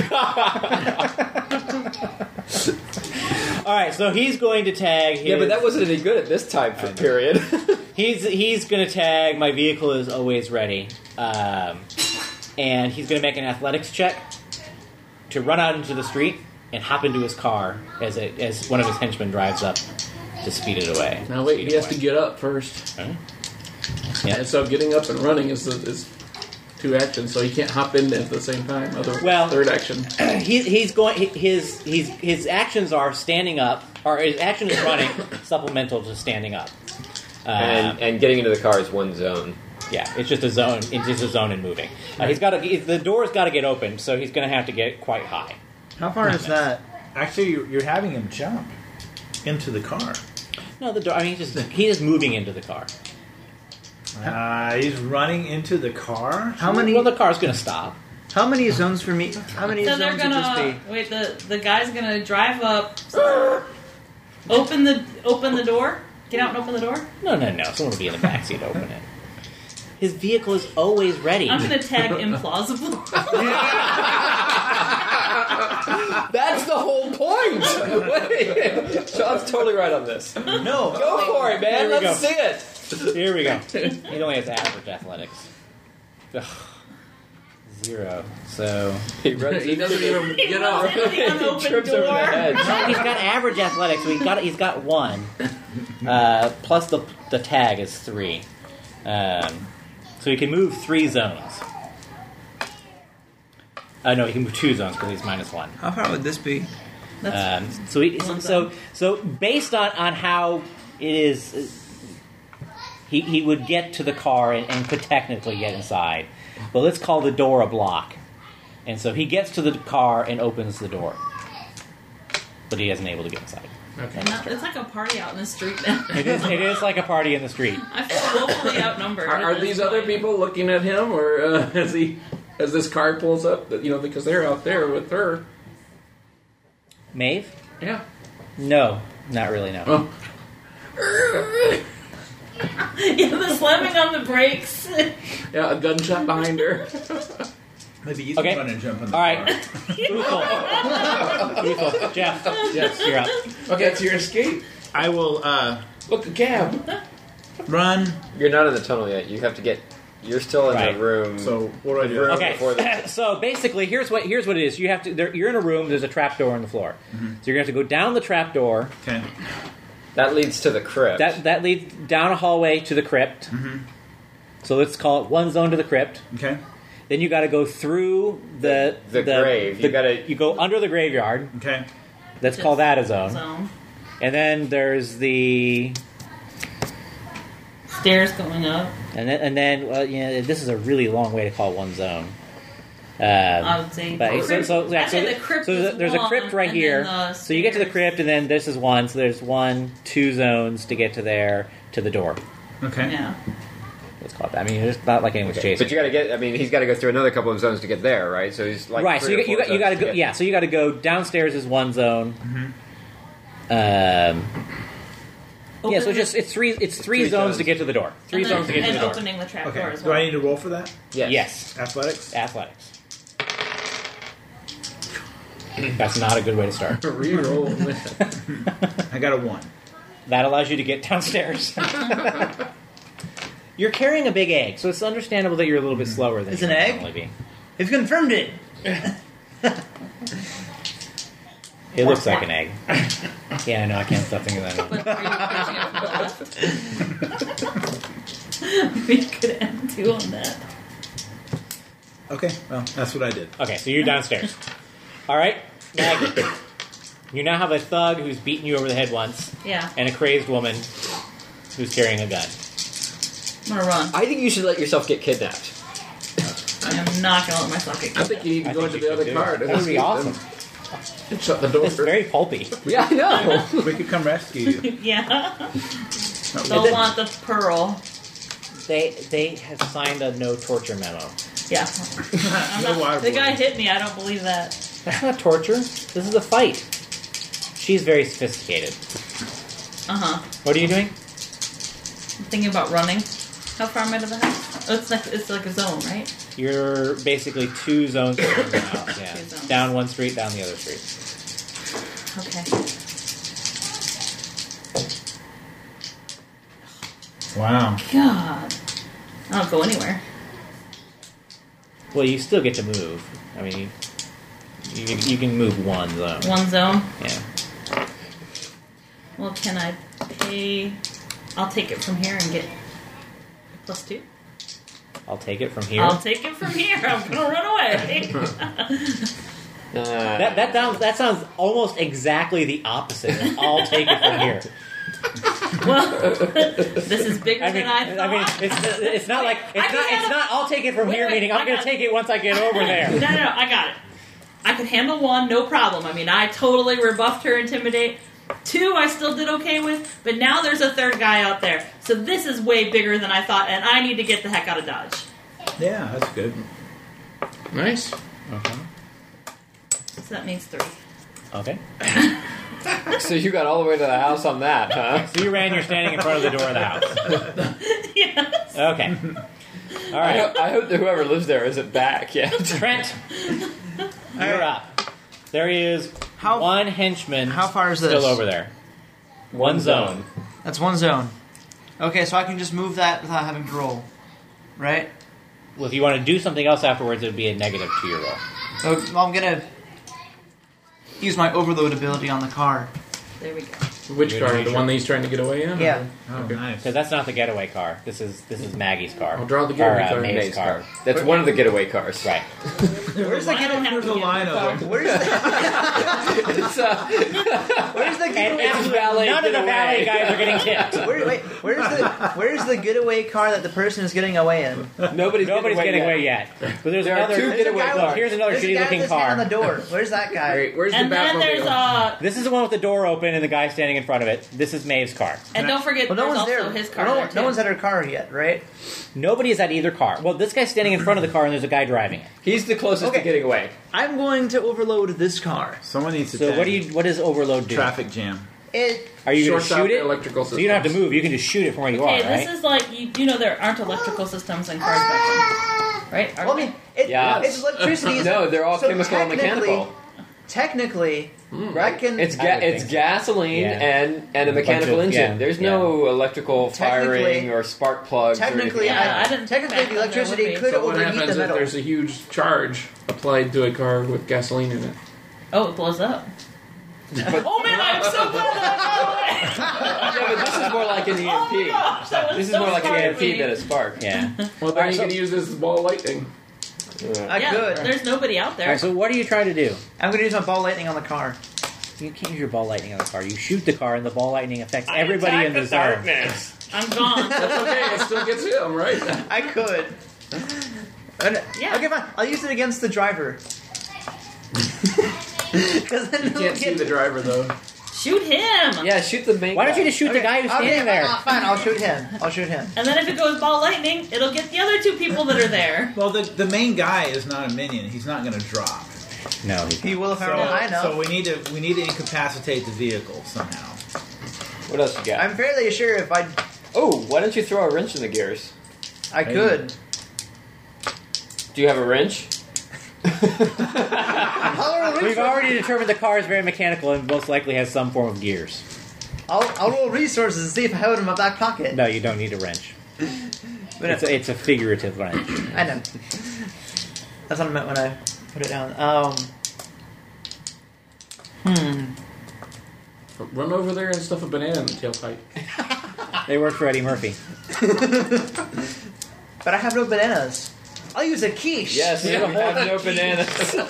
All right, so he's going to tag his. Yeah, but that wasn't any good at this time period. He's going to tag my vehicle is always ready, and he's going to make an athletics check to run out into the street and hop into his car as one of his henchmen drives up to speed it away. Now wait, he has to get up first. Huh? And so getting up and running is two actions, so he can't hop in at the same time. Well- Third action. He's going. His actions are standing up, or his action is running, supplemental to standing up. and getting into the car is one zone. Yeah, it's just a zone. It's just a zone and moving. The door's got to get open, so he's going to have to get quite high. How far is that? Actually, you're having him jump into the car. No, the door. I mean, he's just moving into the car. He's running into the car. How many? Well, the car's going to stop. How many zones for me? How many So they're zones would this gonna be? wait. The guy's gonna drive up, open the door, get out and open the door. No. Someone will be in the backseat to open it. His vehicle is always ready. I'm gonna tag implausible. That's the whole point. Wait, Sean's totally right on this. No. Go for it, man. Here we Let's go. see it. Here we go. He only has average athletics. Ugh. 0. So He runs He into doesn't even get He up. runs into the unopened trips over the door. edge. no, he's got average athletics. So he's got 1. Plus the tag is 3. So he can move 3 zones. No, he can move 2 zones because he's -1. How far would this be? So based on how it is, he would get to the car and could technically get inside. But let's call the door a block. And so he gets to the car and opens the door. But he isn't able to get inside. Okay. And it's like a party out in the street now. It is like a party in the street. I feel woefully outnumbered. Are at these this other point. people looking at him, or as this car pulls up? Because they're out there with her. Maeve? Yeah. No, not really, no. Oh. Yeah, the slamming on the brakes. Yeah, a gunshot behind her. Maybe you Okay. can run and jump in the All car. right. Lethal. Jeff. Yes. You're up. Okay, that's your escape. I will Look, a cab. run. You're not in the tunnel yet. You have to get. You're still in Right. the room. So what do I do? Room Okay, before the- so basically, here's what it is. You have to. You're in a room. There's a trap door on the floor. So you're gonna have to go down the trap door. Okay. that leads to the crypt. That leads down a hallway to the crypt. So let's call it one zone to the crypt. Okay. Then you got to go through the grave. You go under the graveyard. Okay. Let's call that a zone. Zone. And then there's the Stairs going up. and then this is a really long way to call one zone. I would say. But the crypt, so I'd say the crypt is there's a crypt one, right and here. then the So you get to the stairs. crypt, and then this is one. So there's 2 zones to get to there to the door. Okay. Yeah. Let's call it that. I mean, it's not like anyone's chasing. But you got to get. I mean, he's got to go through another couple of zones to get there, right? So he's like right. So you got to go. get. Yeah. So you got to go downstairs is one zone. Yeah. So it's three Three zones zones. to get to the door. Three And then- zones to get to and the door. opening the trap door Okay. as Do well. I need to roll for that? Yes. Athletics. Athletics. That's not a good way to start. Reroll. I got a 1. That allows you to get downstairs. You're carrying a big egg, so it's understandable that you're a little bit slower than It's you an would egg? normally be. He's confirmed it. It looks like an egg. Yeah, I know. I can't stop thinking that. But are you pitching it left? We could end 2 on that. Okay. Well, that's what I did. Okay, so you're downstairs. All right, Maggie. You now have a thug who's beaten you over the head once, Yeah. and a crazed woman who's carrying a gun. I'm gonna run. I think you should let yourself get kidnapped. I am not gonna let myself get I think you need to I go think into you the other should car. do it. That would be awesome. And shut the door. It's very pulpy. Yeah, I know. We could come rescue you. Yeah. No, Don't want the pearl. They have signed a no torture memo. Yeah. I'm No not, wild the guy boy. hit me. I don't believe that. That's not torture. This is a fight. She's very sophisticated. What are you doing? I'm thinking about running. How far am I to the house? Oh, it's like a zone, right? You're basically 2 zones from the house. Yeah. 2 zones. Down one street, down the other street. Okay. Wow. God. I don't go anywhere. Well, you still get to move. I mean, you can move one zone. One zone. Yeah. Well, can I pay? I'll take it from here and get +2. I'll take it from here. I'll take it from here. I'm gonna run away. That sounds almost exactly the opposite. Of I'll take it from here. Well, this is bigger I mean, than I thought. it's not like it's not. I'll take it from Wait, here. wait, Meaning I'm I going got- to take it once I get over there. No, I got it. I could handle 1, no problem. I mean, I totally rebuffed her intimidate. 2, I still did okay with, but now there's a 3rd guy out there. So this is way bigger than I thought, and I need to get the heck out of Dodge. Yeah, that's good. Nice. So that means 3. Okay. So you got all the way to the house on that, huh? So you ran. You're standing in front of the door of the house. Yes. Okay. All right. I hope that whoever lives there isn't back yet. Trent, you're up. There he is. One henchman. How far is this? Still over there. One zone. That's one zone. Okay, so I can just move that without having to roll, right? Well, if you want to do something else afterwards, it would be a negative to your roll. So, well, I'm gonna use my overload ability on the car. There we go. Which You're car? gonna The need one your- that he's trying to get away in? Yeah. Oh, nice. Because that's not the getaway car. This is Maggie's car. I'll draw the getaway car. Maeve's Maeve's car. car. That's one of the getaway cars. Right. Where's the I don't have There's to a get line the of car. them. Where's the It's, Where's the And getaway? absolutely valet none of the getaway. valet guys are getting tipped. Where's the getaway car that the person is getting away in? Nobody's getting away yet. But there's There are another. 2 There's a getaway guy- cars. Here's another There's a shitty guy looking with his hand car. on the door. Where's that guy? Wait, where's And the then there's Batmobile? This is the one with the door open and the guy standing in front of it. This is Maeve's car. And don't forget, Well, no there's one's also there. his car no, there, too. no one's at her car yet, right? Nobody is at either car. Well, this guy's standing in front of the car and there's a guy driving it. He's the closest Okay. to getting away. I'm going to overload this car. Someone needs to So what is overload do? traffic jam. Are you going to Shorts out shoot the it? electrical So you don't have to systems. move. You can just shoot it from where you Okay, are, right? this is like you know there aren't electrical systems in cars back then, right? Are Well, I there? mean, Yeah. it's electricity. No, they're all so chemical and mechanical. Technically, I can. It's I would it's think so. gasoline Yeah. and a mechanical bunch of- engine. yeah, There's yeah. no electrical Technically- firing or spark plugs. Technically, or anything. Yeah, I didn't think technically back the then electricity there would be. could So what overheat happens the if metal. there's a huge charge applied to a car with gasoline in it? Oh, it blows up. Oh man, I'm so glad that Yeah, but this is more like an EMP. Oh my gosh, that was This is so more like an smart EMP of me. than a spark. Yeah. Well, then Alright, you so- can use this as ball of lightning. I Yeah, could. there's nobody out All there. right, so what are you trying to do? I'm going to use my ball lightning on the car. You can't use your ball lightning on the car. You shoot the car, and the ball lightning affects everybody in the zone. I'm gone. That's okay. It still gets him, right? I could. Yeah. Okay, fine. I'll use it against the driver. Because then You can't see the driver though. Shoot him. Yeah, shoot the main Why don't guy. you just shoot the guy who's standing there? Fine, I'll shoot him. I'll shoot him. And then if it goes ball lightning, it'll get the other two people that are there. Well, the main guy is not a minion. He's not going to drop. No. He will if I roll high enough. So we need to incapacitate the vehicle somehow. What else you got? I'm fairly sure if Oh, why don't you throw a wrench in the gears? I could. Do you have a wrench? We've already determined the car is very mechanical and most likely has some form of gears. I'll roll resources and see if I have it in my back pocket. No, you don't need a wrench. But It's a figurative wrench. I know. That's what I meant when I put it down. Run over there and stuff a banana in the tailpipe. They work for Eddie Murphy. But I have no bananas. I'll use a quiche. Yes, you have no bananas.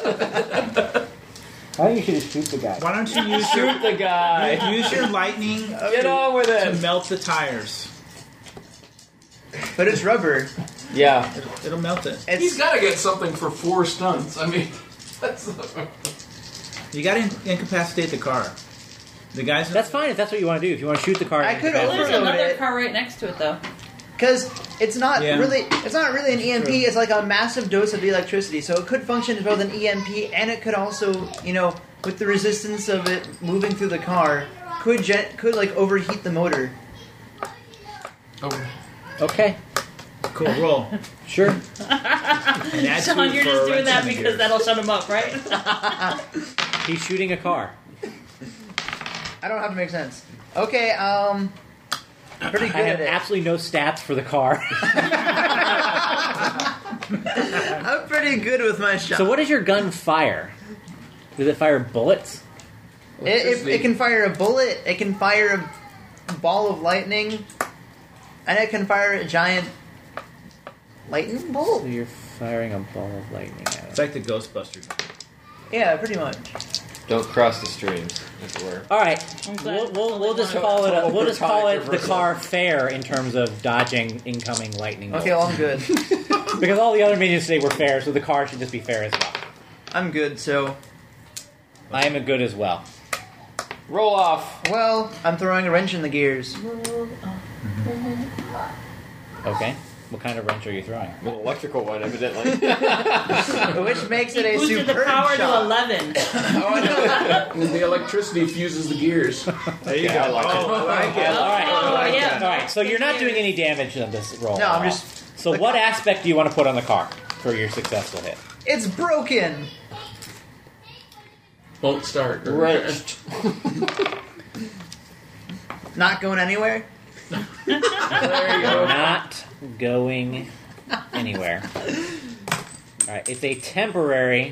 I think you should just shoot the guy. Why don't you use Shoot the guy. use your lightning Get on with to it. melt the tires? But it's rubber. Yeah. It'll melt it. He's It's got to get something for 4 stunts. I mean, that's. You got to incapacitate the car. The guys. That's fine if that's what you want to do. If you want to shoot the car, I you could can Well, there's overload another it. car right next to it, though. because it's not Yeah. really an EMP. True. It's like a massive dose of electricity, so it could function as both an EMP and it could also, with the resistance of it moving through the car, could like overheat the motor. Oh, Okay, Cool. Roll. sure. And add Sean, two you're for just a doing wrench that in the because gears. that'll shut him up, right? He's shooting a car. I don't have to make sense. Okay, pretty good I have at it. absolutely no stats for the car. I'm pretty good with my shot. So what does your gun fire? Does it fire bullets? It can fire a bullet, it can fire a ball of lightning, and it can fire a giant lightning So bolt. you're firing a ball of lightning at It's it. like the Ghostbusters. Yeah, pretty much. Don't cross the streams, as it were. All right, I'm glad we'll just somebody call it wanted- the Reversal. car fair in terms of dodging incoming lightning bolts. Okay, well, I'm good. Because all the other minions today were fair, so the car should just be fair as well. I'm good, so. I am a good as well. Roll off. Well, I'm throwing a wrench in the gears. Okay, what kind of wrench are you throwing? An electrical one, evidently. Which makes He it a boosted the superb power shot. to 11. the electricity fuses the gears. There you Okay, go. I like it. I like it. All right, Oh, yeah. all right. So you're not doing any damage on this roll. No, I'm at all. just- So what aspect do you want to put on the car for your successful hit? It's broken! Won't start. Wrenched. Not going anywhere? There you go. Not going anywhere. All right, it's a temporary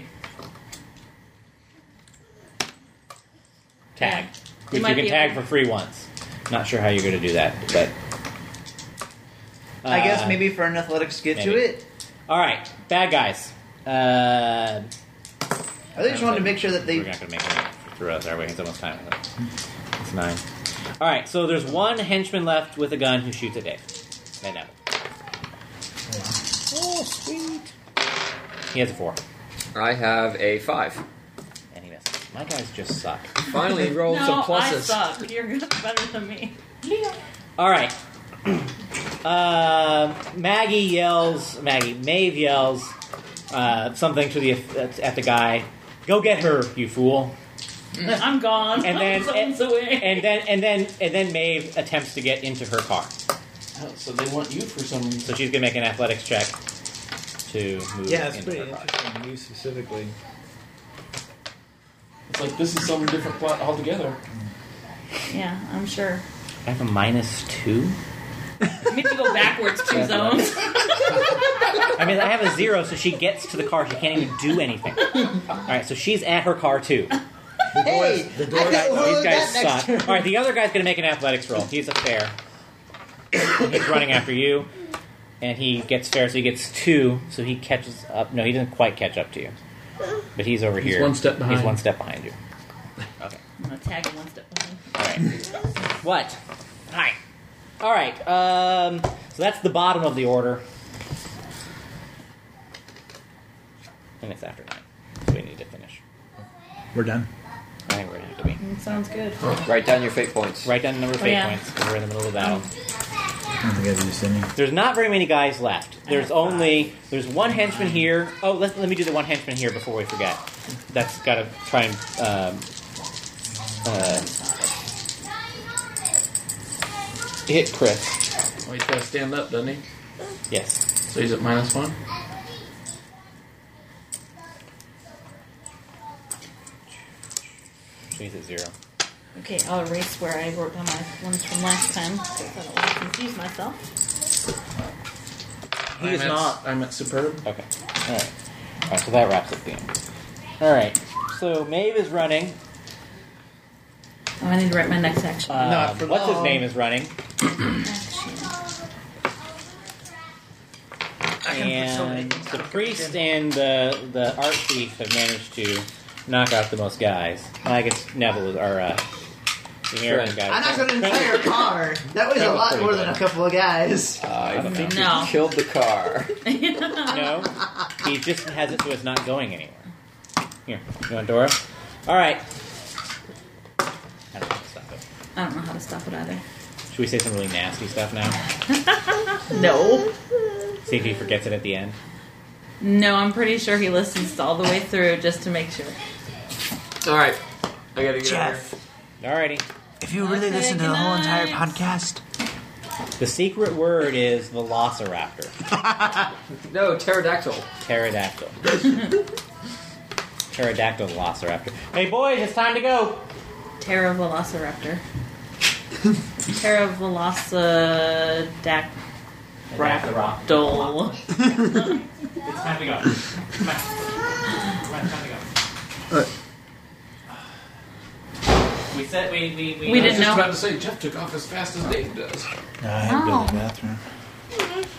tag, You which you might can be tag able- for free once. Not sure how you're going to do that, but I guess maybe for an athletics get to maybe. it. All right, bad guys. I really just wanted to make sure that they. We're not going to make it through us, are we? It's almost time. It's 9. All right, so there's one henchman left with a gun who shoots at Dave. Right now. Oh, sweet. He has a 4, I have a 5. and he misses. My guys just suck. Finally rolled No, some I pluses. suck. You're better than me. All right. Maeve yells something to at the guy. Go get her, you fool. I'm gone. And then Someone's away. and then Maeve attempts to get into her car. Oh, so they want you for some. So she's gonna make an athletics check to move Yeah, it's into pretty her car. interesting. You specifically. It's like this is some different plot altogether. Yeah, I'm sure. I have a -2. You need to go backwards 2 zones. I mean, I have a 0, so she gets to the car. She can't even do anything. All right, so she's at her car too. Hey, The door. These guys suck. All right, the other guy's gonna make an athletics roll. He's a fair. He's running after you, and he gets fair, so he gets 2. So he catches up. No, he doesn't quite catch up to you, but he's over He's here. 1 step behind. He's 1 step behind you. Okay. I'm gonna tag him 1 step behind. All right. What? Hi. All right. So that's the bottom of the order, and it's after 9, so we need to finish. We're done. I think we're gonna have to be. Sounds good. Write down your fate points. Write down the number of fate yeah. points, because we're in the middle of the battle. I don't think I've used any. There's not very many guys left. There's there's 1 henchman here. Oh, let me do the 1 henchman here before we forget. That's got to try and hit Chris. Oh, he's got to stand up, doesn't he? Yes. So he's at -1. He's at 0. Okay, I'll erase where I wrote down my ones from last time because I don't want to confuse myself. He is not. I'm at superb. Okay. All right. All right. So that wraps up the game. All right. So Maeve is running. Oh, I need to write my next action. Not for What's his long. name is running. And the priest and the art thief have managed to knock out the most guys. I guess Neville is the American guy. I'm not going to entire car. That was a lot more than a couple of guys. I don't think know. you killed the car. No, he just has it so it's not going anywhere. Here, you want Dora? All right. I don't know how to stop it. I don't know how to stop it either. Should we say some really nasty stuff now? No. See if he forgets it at the end. No, I'm pretty sure he listens all the way through just to make sure. All right, I gotta get out of Jeff, Alrighty. if you really Okay, listen to the good whole entire night. podcast, The secret word is Velociraptor. here. No, pterodactyl. Pterodactyl. Pterodactyl Velociraptor. Hey boys, it's time to go. Terra Velociraptor. Terra Velocidac. Right the rock. Dole. It's time to go. Come on. Come on, time to go. We said we We I was didn't just know. about to say Jeff took off as fast as Dave does. I had to go to the bathroom.